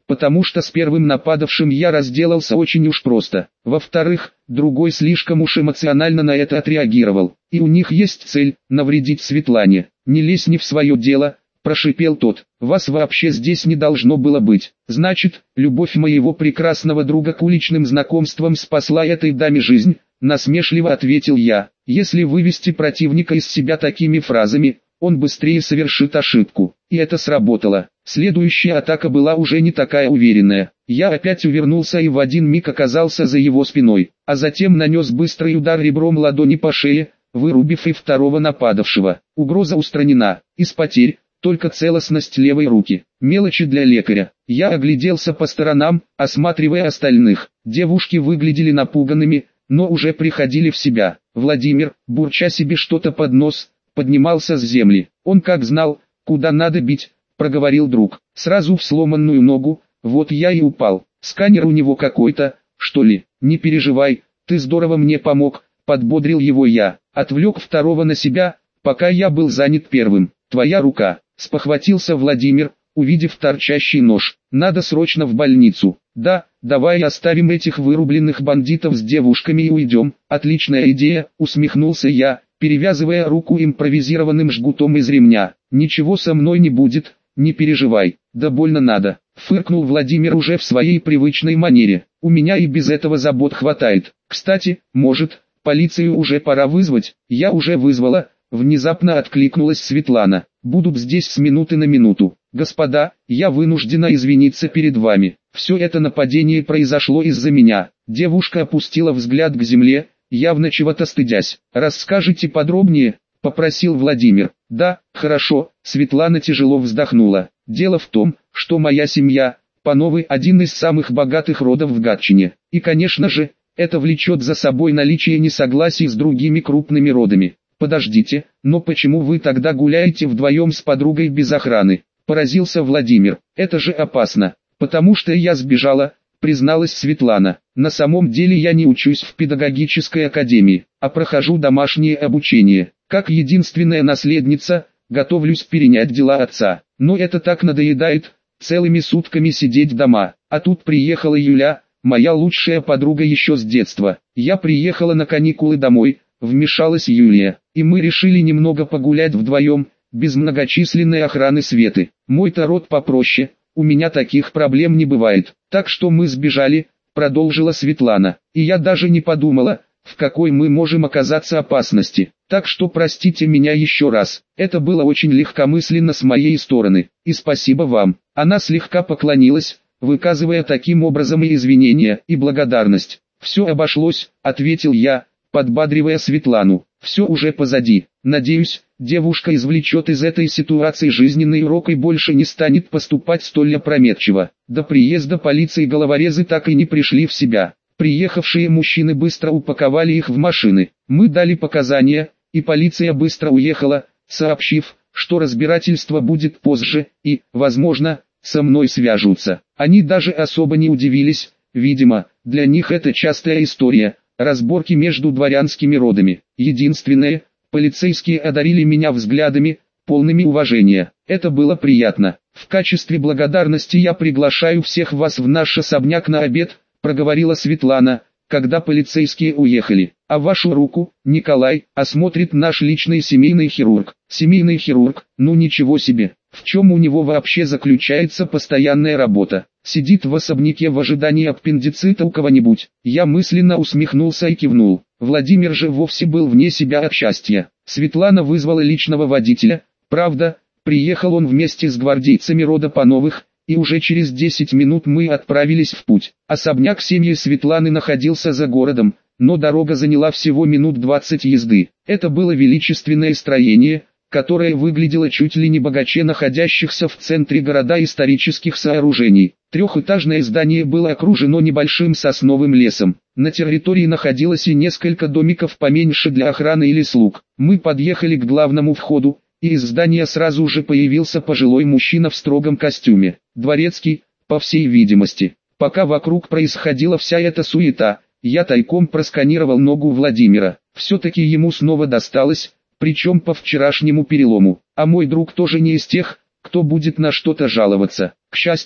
потому что с первым нападавшим я разделался очень уж просто. Во-вторых, другой слишком уж эмоционально на это отреагировал. И у них есть цель – навредить Светлане. «Не лезь не в свое дело», – прошипел тот. «Вас вообще здесь не должно было быть. Значит, любовь моего прекрасного друга к уличным знакомствам спасла этой даме жизнь», – насмешливо ответил я. «Если вывести противника из себя такими фразами, он быстрее совершит ошибку». И это сработало. Следующая атака была уже не такая уверенная. Я опять увернулся и в один миг оказался за его спиной, а затем нанес быстрый удар ребром ладони по шее, вырубив и второго нападавшего. Угроза устранена. Из потерь только целостность левой руки. Мелочи для лекаря. Я огляделся по сторонам, осматривая остальных. Девушки выглядели напуганными, но уже приходили в себя. Владимир, бурча себе что-то под нос, поднимался с земли. Он как знал, куда надо бить, проговорил друг. Сразу в сломанную ногу, вот я и упал. Сканер у него какой-то, что ли? Не переживай, ты здорово мне помог, подбодрил его я. Отвлек второго на себя, пока я был занят первым. Твоя рука, спохватился Владимир, увидев торчащий нож. Надо срочно в больницу. Да, давай оставим этих вырубленных бандитов с девушками и уйдем. Отличная идея, усмехнулся я, перевязывая руку импровизированным жгутом из ремня. «Ничего со мной не будет, не переживай, да больно надо», — фыркнул Владимир уже в своей привычной манере. «У меня и без этого забот хватает. Кстати, может, полицию уже пора вызвать?» «Я уже вызвала», — внезапно откликнулась Светлана. «Будут здесь с минуты на минуту. Господа, я вынуждена извиниться перед вами. Все это нападение произошло из-за меня». Девушка опустила взгляд к земле, явно чего-то стыдясь. «Расскажите подробнее», — попросил Владимир. «Да, хорошо», — Светлана тяжело вздохнула. «Дело в том, что моя семья, Пановы, один из самых богатых родов в Гатчине. И, конечно же, это влечет за собой наличие несогласий с другими крупными родами». «Подождите, но почему вы тогда гуляете вдвоем с подругой без охраны?» — поразился Владимир. «Это же опасно». «Потому что я сбежала», — призналась Светлана. «На самом деле я не учусь в педагогической академии, а прохожу домашнее обучение. Как единственная наследница, готовлюсь перенять дела отца. Но это так надоедает, целыми сутками сидеть дома. А тут приехала Юля, моя лучшая подруга еще с детства. Я приехала на каникулы домой», — вмешалась Юлия, «и мы решили немного погулять вдвоем, без многочисленной охраны Светы. Мой-то род попроще, у меня таких проблем не бывает. Так что мы сбежали», — продолжила Светлана. «И я даже не подумала, в какой мы можем оказаться опасности. Так что простите меня еще раз. Это было очень легкомысленно с моей стороны. И спасибо вам». Она слегка поклонилась, выказывая таким образом и извинения, и благодарность. «Все обошлось», — ответил я, подбадривая Светлану. «Все уже позади. Надеюсь, девушка извлечет из этой ситуации жизненный урок и больше не станет поступать столь опрометчиво». До приезда полиции головорезы так и не пришли в себя. Приехавшие мужчины быстро упаковали их в машины. Мы дали показания, и полиция быстро уехала, сообщив, что разбирательство будет позже, и, возможно, со мной свяжутся. Они даже особо не удивились, видимо, для них это частая история. Разборки между дворянскими родами. Единственное, полицейские одарили меня взглядами, полными уважения. Это было приятно. «В качестве благодарности я приглашаю всех вас в наш особняк на обед», — проговорила Светлана, когда полицейские уехали. «А вашу руку, Николай, осмотрит наш личный семейный хирург». «Семейный хирург? Ну ничего себе. В чем у него вообще заключается постоянная работа? Сидит в особняке в ожидании аппендицита у кого-нибудь?» Я мысленно усмехнулся и кивнул. Владимир же вовсе был вне себя от счастья. Светлана вызвала личного водителя, правда, приехал он вместе с гвардейцами рода Пановых, и уже через 10 минут мы отправились в путь. Особняк семьи Светланы находился за городом, но дорога заняла всего минут 20 езды. Это было величественное строение, которое выглядело чуть ли не богаче находящихся в центре города исторических сооружений. Трехэтажное здание было окружено небольшим сосновым лесом. На территории находилось и несколько домиков поменьше для охраны или слуг. Мы подъехали к главному входу, и из здания сразу же появился пожилой мужчина в строгом костюме. Дворецкий, по всей видимости. Пока вокруг происходила вся эта суета, я тайком просканировал ногу Владимира. Все-таки ему снова досталось, причем по вчерашнему перелому. А мой друг тоже не из тех, кто будет на что-то жаловаться. К счастью,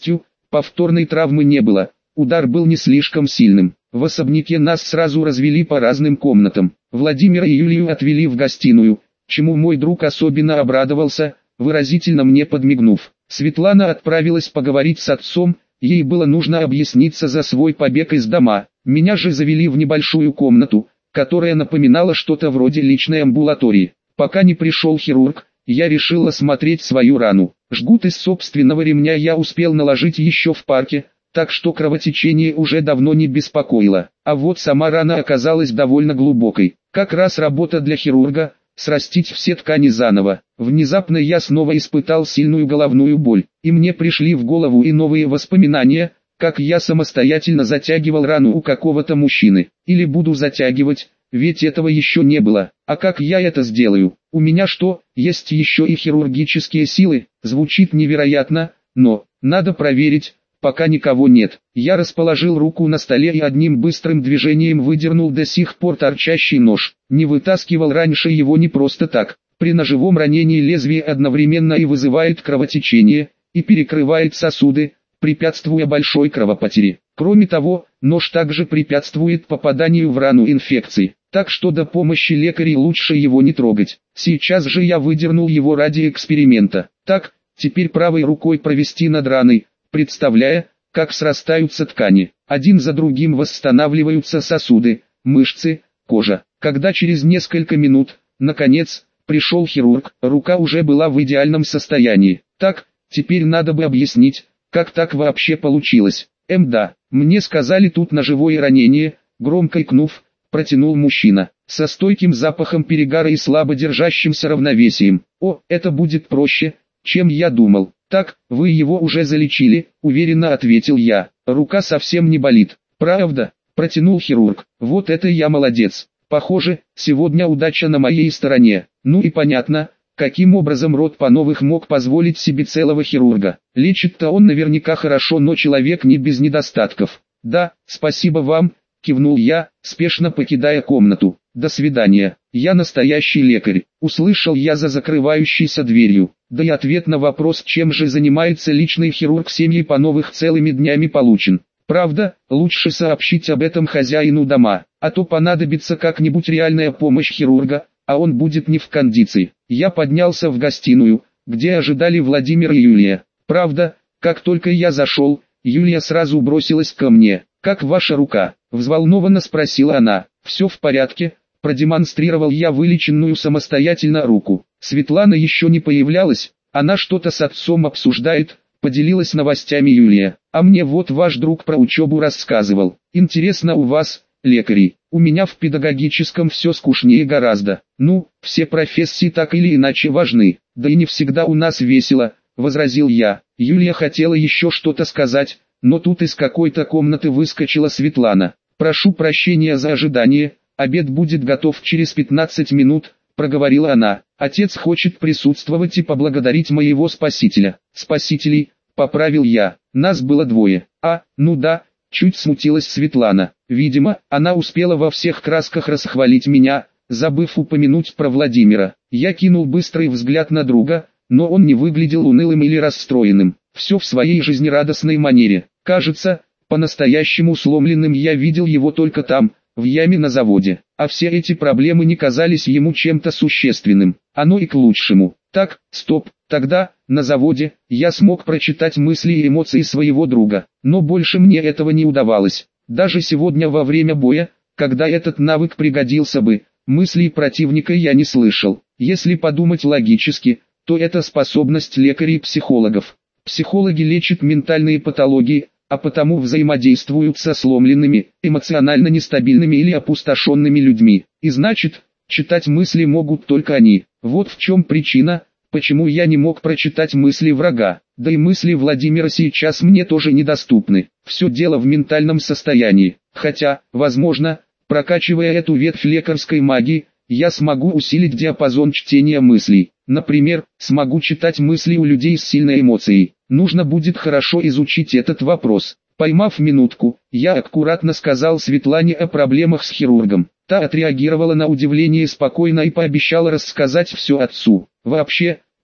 Повторной травмы не было, удар был не слишком сильным. В особняке нас сразу развели по разным комнатам. Владимира и Юлию отвели в гостиную, чему мой друг особенно обрадовался, выразительно мне подмигнув. Светлана отправилась поговорить с отцом, ей было нужно объясниться за свой побег из дома. Меня же завели в небольшую комнату, которая напоминала что-то вроде личной амбулатории. Пока не пришел хирург, я решил осмотреть свою рану. Жгут из собственного ремня я успел наложить еще в парке, так что кровотечение уже давно не беспокоило. А вот сама рана оказалась довольно глубокой. Как раз работа для хирурга – срастить все ткани заново. Внезапно я снова испытал сильную головную боль, и мне пришли в голову и новые воспоминания, как я самостоятельно затягивал рану у какого-то мужчины. Или буду затягивать, ведь этого еще не было. А как я это сделаю? У меня что, есть еще и хирургические силы? Звучит невероятно, но надо проверить. Пока никого нет. Я расположил руку на столе и одним быстрым движением выдернул до сих пор торчащий нож. Не вытаскивал раньше его не просто так. При ножевом ранении лезвие одновременно и вызывает кровотечение, и перекрывает сосуды, препятствуя большой кровопотере. Кроме того, нож также препятствует попаданию в рану инфекции. Так что до помощи лекарей лучше его не трогать. Сейчас же я выдернул его ради эксперимента. Так, теперь правой рукой провести над раной, представляя, как срастаются ткани. Один за другим восстанавливаются сосуды, мышцы, кожа. Когда через несколько минут, наконец, пришел хирург, рука уже была в идеальном состоянии. Так, теперь надо бы объяснить, как так вообще получилось. Да, мне сказали тут ножевое ранение, громко икнув, протянул мужчина, со стойким запахом перегара и слабо держащимся равновесием. О, это будет проще, чем я думал. Так, вы его уже залечили, уверенно ответил я. Рука совсем не болит. Правда? Протянул хирург. Вот это я молодец. Похоже, сегодня удача на моей стороне. Ну и понятно, каким образом род Пановых мог позволить себе целого хирурга. Лечит-то он наверняка хорошо, но человек не без недостатков. Да, спасибо вам, кивнул я, спешно покидая комнату. До свидания. Я настоящий лекарь. Услышал я за закрывающейся дверью. Да и ответ на вопрос, чем же занимается личный хирург семьи Пановых, целыми днями получен. Правда, лучше сообщить об этом хозяину дома, а то понадобится как-нибудь реальная помощь хирурга, а он будет не в кондиции. Я поднялся в гостиную, где ожидали Владимир и Юлия. Правда, как только я зашел, Юлия сразу бросилась ко мне. «Как ваша рука?» – взволнованно спросила она. «Все в порядке», – продемонстрировал я вылеченную самостоятельно руку. Светлана еще не появлялась, она что-то с отцом обсуждает, поделилась новостями Юлия. А мне вот ваш друг про учебу рассказывал. Интересно у вас, лекарей, у меня в педагогическом все скучнее гораздо. Ну, все профессии так или иначе важны, да и не всегда у нас весело, возразил я. Юлия хотела еще что-то сказать, но тут из какой-то комнаты выскочила Светлана. «Прошу прощения за ожидание, обед будет готов через 15 минут», проговорила она. «Отец хочет присутствовать и поблагодарить моего спасителя». «Спасителей», поправил я, нас было двое. Ну да, чуть смутилась Светлана. Видимо, она успела во всех красках расхвалить меня, забыв упомянуть про Владимира. Я кинул быстрый взгляд на друга, но он не выглядел унылым или расстроенным. Все в своей жизнерадостной манере. Кажется, по-настоящему сломленным я видел его только там, в яме на заводе. А все эти проблемы не казались ему чем-то существенным. Оно и к лучшему. Так, стоп, тогда, на заводе, я смог прочитать мысли и эмоции своего друга. Но больше мне этого не удавалось. Даже сегодня во время боя, когда этот навык пригодился бы, мыслей противника я не слышал. Если подумать логически, то это способность лекарей и психологов. Психологи лечат ментальные патологии, а потому взаимодействуют со сломленными, эмоционально нестабильными или опустошенными людьми. И значит, читать мысли могут только они. Вот в чем причина, почему я не мог прочитать мысли врага. Да и мысли Владимира сейчас мне тоже недоступны. Все дело в ментальном состоянии. Хотя, возможно, прокачивая эту ветвь лекарской магии, я смогу усилить диапазон чтения мыслей. Например, смогу читать мысли у людей с сильной эмоцией. Нужно будет хорошо изучить этот вопрос. Поймав минутку, я аккуратно сказал Светлане о проблемах с хирургом. Та отреагировала на удивление спокойно и пообещала рассказать все отцу. Вообще,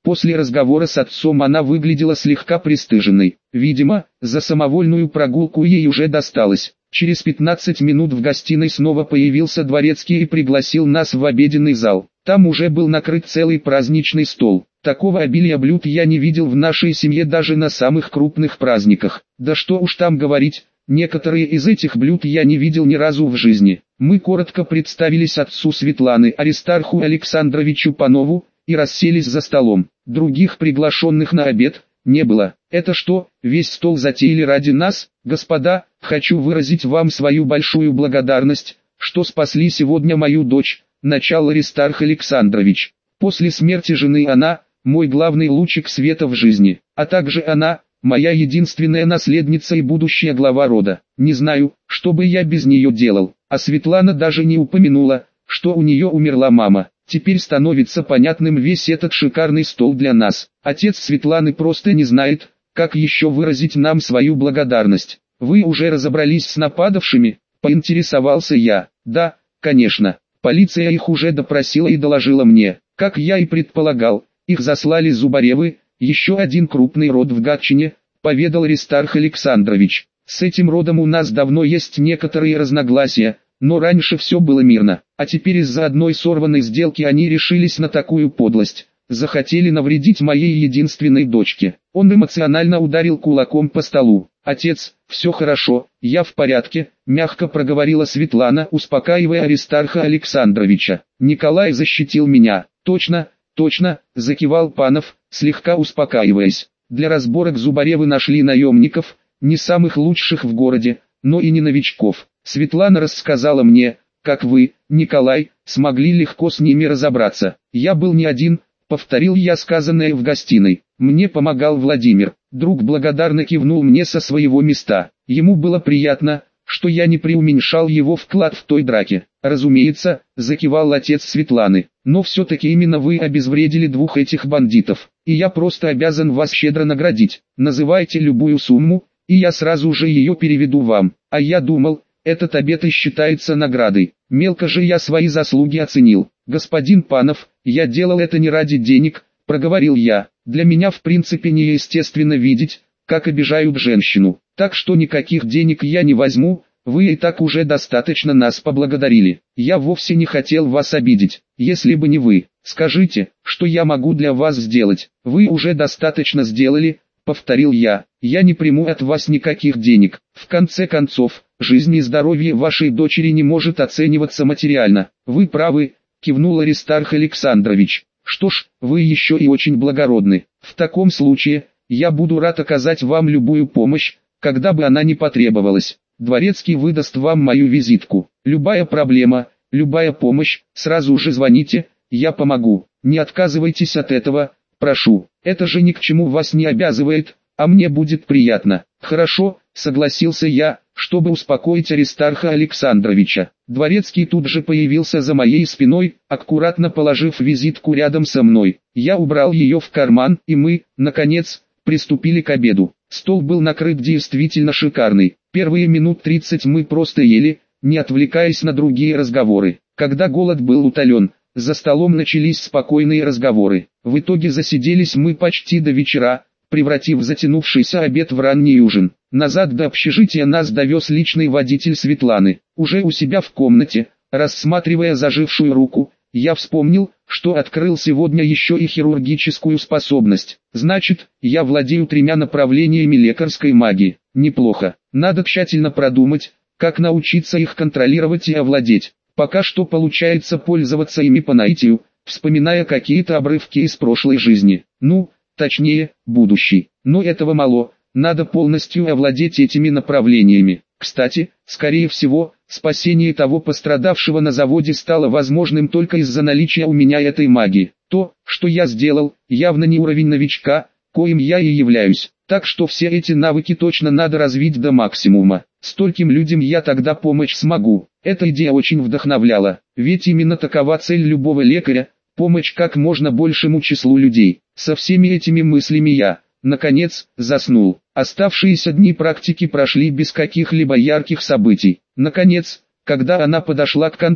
После разговора с отцом она выглядела слегка пристыженной. Видимо, за самовольную прогулку ей уже досталось. Через 15 минут в гостиной снова появился дворецкий и пригласил нас в обеденный зал. Там уже был накрыт целый праздничный стол. Такого обилия блюд я не видел в нашей семье даже на самых крупных праздниках. Да что уж там говорить, некоторые из этих блюд я не видел ни разу в жизни. Мы коротко представились отцу Светланы, Аристарху Александровичу Панову, и расселись за столом. Других приглашенных на обед не было. Это что, весь стол затеяли ради нас? Господа, хочу выразить вам свою большую благодарность, что спасли сегодня мою дочь, начал Аристарх Александрович. После смерти жены она, мой главный лучик света в жизни, а также она, моя единственная наследница и будущая глава рода. Не знаю, что бы я без нее делал, а Светлана даже не упомянула, что у нее умерла мама. Теперь становится понятным весь этот шикарный стол для нас. Отец Светланы просто не знает, как еще выразить нам свою благодарность. Вы уже разобрались с нападавшими? Поинтересовался я. Да, конечно. Полиция их уже допросила и доложила мне. Как я и предполагал, их заслали Зубаревы, еще один крупный род в Гатчине, поведал Аристарх Александрович. С этим родом у нас давно есть некоторые разногласия, но раньше все было мирно, а теперь из-за одной сорванной сделки они решились на такую подлость. Захотели навредить моей единственной дочке. Он эмоционально ударил кулаком по столу. «Отец, все хорошо, я в порядке», – мягко проговорила Светлана, успокаивая Аристарха Александровича. «Николай защитил меня». «Точно, точно», – закивал Панов, слегка успокаиваясь. Для разборок Зубаревы нашли наемников, не самых лучших в городе, но и не новичков. Светлана рассказала мне, как вы, Николай, смогли легко с ними разобраться. Я был не один, повторил я сказанное в гостиной. Мне помогал Владимир. Друг благодарно кивнул мне со своего места. Ему было приятно, что я не преуменьшал его вклад в той драке. Разумеется, закивал отец Светланы. Но все-таки именно вы обезвредили двух этих бандитов. И я просто обязан вас щедро наградить. Называйте любую сумму, и я сразу же ее переведу вам. А я думал, этот обед и считается наградой. Мелко же я свои заслуги оценил. Господин Панов, я делал это не ради денег, проговорил я. Для меня в принципе неестественно видеть, как обижают женщину. Так что никаких денег я не возьму, вы и так уже достаточно нас поблагодарили. Я вовсе не хотел вас обидеть. Если бы не вы, скажите, что я могу для вас сделать. Вы уже достаточно сделали, повторил я. Я не приму от вас никаких денег. В конце концов, жизнь и здоровье вашей дочери не может оцениваться материально. Вы правы, кивнул Аристарх Александрович. Что ж, вы еще и очень благородны. В таком случае, я буду рад оказать вам любую помощь, когда бы она ни потребовалась. Дворецкий выдаст вам мою визитку. Любая проблема, любая помощь, сразу же звоните, я помогу. Не отказывайтесь от этого, прошу. Это же ни к чему вас не обязывает, а мне будет приятно. Хорошо, согласился я, чтобы успокоить Аристарха Александровича. Дворецкий тут же появился за моей спиной, аккуратно положив визитку рядом со мной. Я убрал ее в карман, и мы, наконец, приступили к обеду. Стол был накрыт действительно шикарный. Первые минут 30 мы просто ели, не отвлекаясь на другие разговоры. Когда голод был утолен, за столом начались спокойные разговоры. В итоге засиделись мы почти до вечера, превратив затянувшийся обед в ранний ужин. Назад до общежития нас довез личный водитель Светланы. Уже у себя в комнате, рассматривая зажившую руку, я вспомнил, что открыл сегодня еще и хирургическую способность. Значит, я владею 3 направлениями лекарской магии. Неплохо. Надо тщательно продумать, как научиться их контролировать и овладеть. Пока что получается пользоваться ими по наитию, вспоминая какие-то обрывки из прошлой жизни. Точнее, будущей. Но этого мало, надо полностью овладеть этими направлениями. Кстати, скорее всего, спасение того пострадавшего на заводе стало возможным только из-за наличия у меня этой магии. То, что я сделал, явно не уровень новичка, коим я и являюсь. Так что все эти навыки точно надо развить до максимума. Стольким людям я тогда помочь смогу. Эта идея очень вдохновляла, ведь именно такова цель любого лекаря – помощь как можно большему числу людей. Со всеми этими мыслями я, наконец, заснул. Оставшиеся дни практики прошли без каких-либо ярких событий. Наконец, когда она подошла к концу,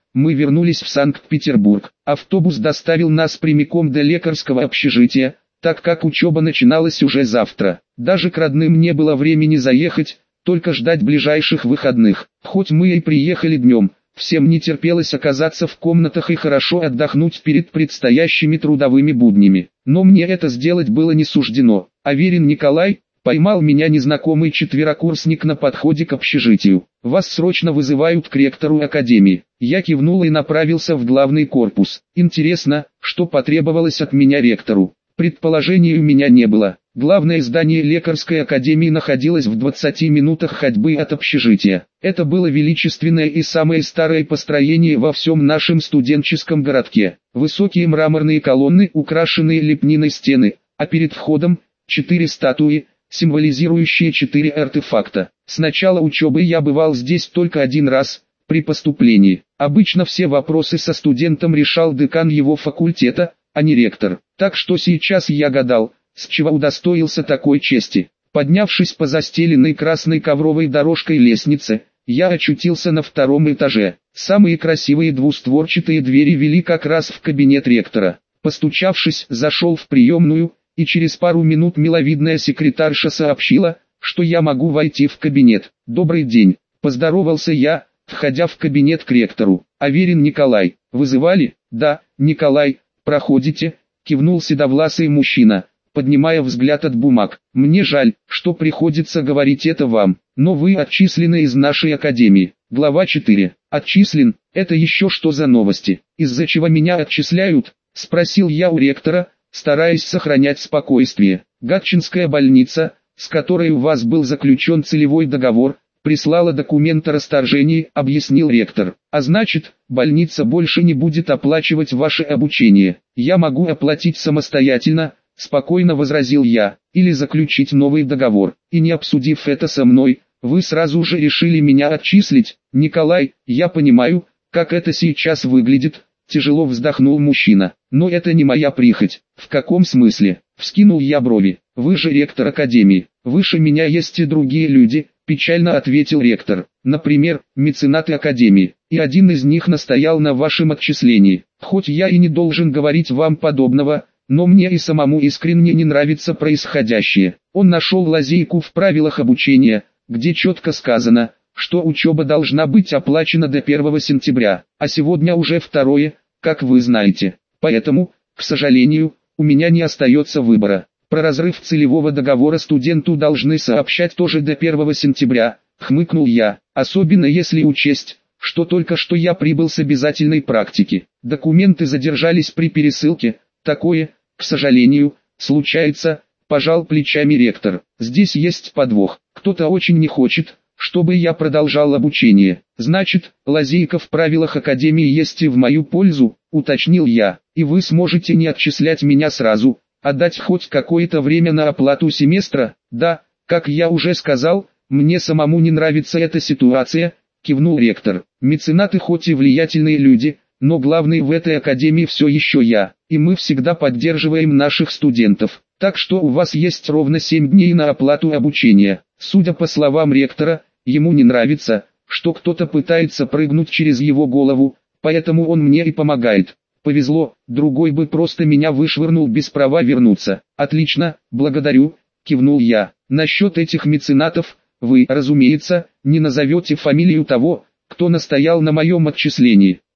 мы вернулись в Санкт-Петербург. Автобус доставил нас прямиком до лекарского общежития, так как учеба начиналась уже завтра. Даже к родным не было времени заехать, только ждать ближайших выходных. Хоть мы и приехали днем, всем не терпелось оказаться в комнатах и хорошо отдохнуть перед предстоящими трудовыми буднями. Но мне это сделать было не суждено. Аверин Николай, поймал меня незнакомый четверокурсник на подходе к общежитию. Вас срочно вызывают к ректору академии. Я кивнул и направился в главный корпус. Интересно, что потребовалось от меня ректору. Предположений у меня не было. Главное здание лекарской академии находилось в 20 минутах ходьбы от общежития. Это было величественное и самое старое построение во всем нашем студенческом городке. Высокие мраморные колонны, украшенные лепниной стены, а перед входом 4 статуи, символизирующие 4 артефакта. С начала учебы я бывал здесь только один раз, при поступлении. Обычно все вопросы со студентом решал декан его факультета, а не ректор. Так что сейчас я гадал, с чего удостоился такой чести. Поднявшись по застеленной красной ковровой дорожкой лестнице, я очутился на 2-м этаже. Самые красивые двустворчатые двери вели как раз в кабинет ректора. Постучавшись, зашел в приемную, и через пару минут миловидная секретарша сообщила, что я могу войти в кабинет. «Добрый день», – поздоровался я, входя в кабинет к ректору. «Аверин Николай, вызывали?» «Да, Николай, проходите», – кивнул седовласый мужчина, поднимая взгляд от бумаг. «Мне жаль, что приходится говорить это вам, но вы отчислены из нашей академии». Глава 4. «Отчислен? Это еще что за новости? Из-за чего меня отчисляют?» – спросил я у ректора, стараясь сохранять спокойствие. «Гатчинская больница, с которой у вас был заключен целевой договор, прислала документ о расторжении», — объяснил ректор. «А значит, больница больше не будет оплачивать ваше обучение. Я могу оплатить самостоятельно», — спокойно возразил я, «или заключить новый договор. И не обсудив это со мной, вы сразу же решили меня отчислить». «Николай, я понимаю, как это сейчас выглядит», — тяжело вздохнул мужчина. «Но это не моя прихоть». «В каком смысле?» — вскинул я брови. «Вы же ректор академии. Выше меня есть и другие люди», — печально ответил ректор. «Например, меценаты академии. И один из них настоял на вашем отчислении. Хоть я и не должен говорить вам подобного, но мне и самому искренне не нравится происходящее». Он нашел лазейку в правилах обучения, где четко сказано, что учеба должна быть оплачена до 1 сентября, а сегодня уже 2, как вы знаете. Поэтому, к сожалению, у меня не остается выбора. Про разрыв целевого договора студенту должны сообщать тоже до 1 сентября, хмыкнул я, особенно если учесть, что только что я прибыл с обязательной практики. Документы задержались при пересылке, такое, к сожалению, случается, пожал плечами ректор. Здесь есть подвох, кто-то очень не хочет, чтобы я продолжал обучение. Значит, лазейка в правилах академии есть и в мою пользу, уточнил я, и вы сможете не отчислять меня сразу, а дать хоть какое-то время на оплату семестра. Да, как я уже сказал, мне самому не нравится эта ситуация, кивнул ректор. Меценаты хоть и влиятельные люди, но главный в этой академии все еще я, и мы всегда поддерживаем наших студентов. Так что у вас есть ровно 7 дней на оплату обучения. Судя по словам ректора, ему не нравится, что кто-то пытается прыгнуть через его голову, поэтому он мне и помогает. Повезло, другой бы просто меня вышвырнул без права вернуться. Отлично, благодарю, кивнул я. Насчет этих меценатов, вы, разумеется, не назовете фамилию того, кто настоял на моем отчислении.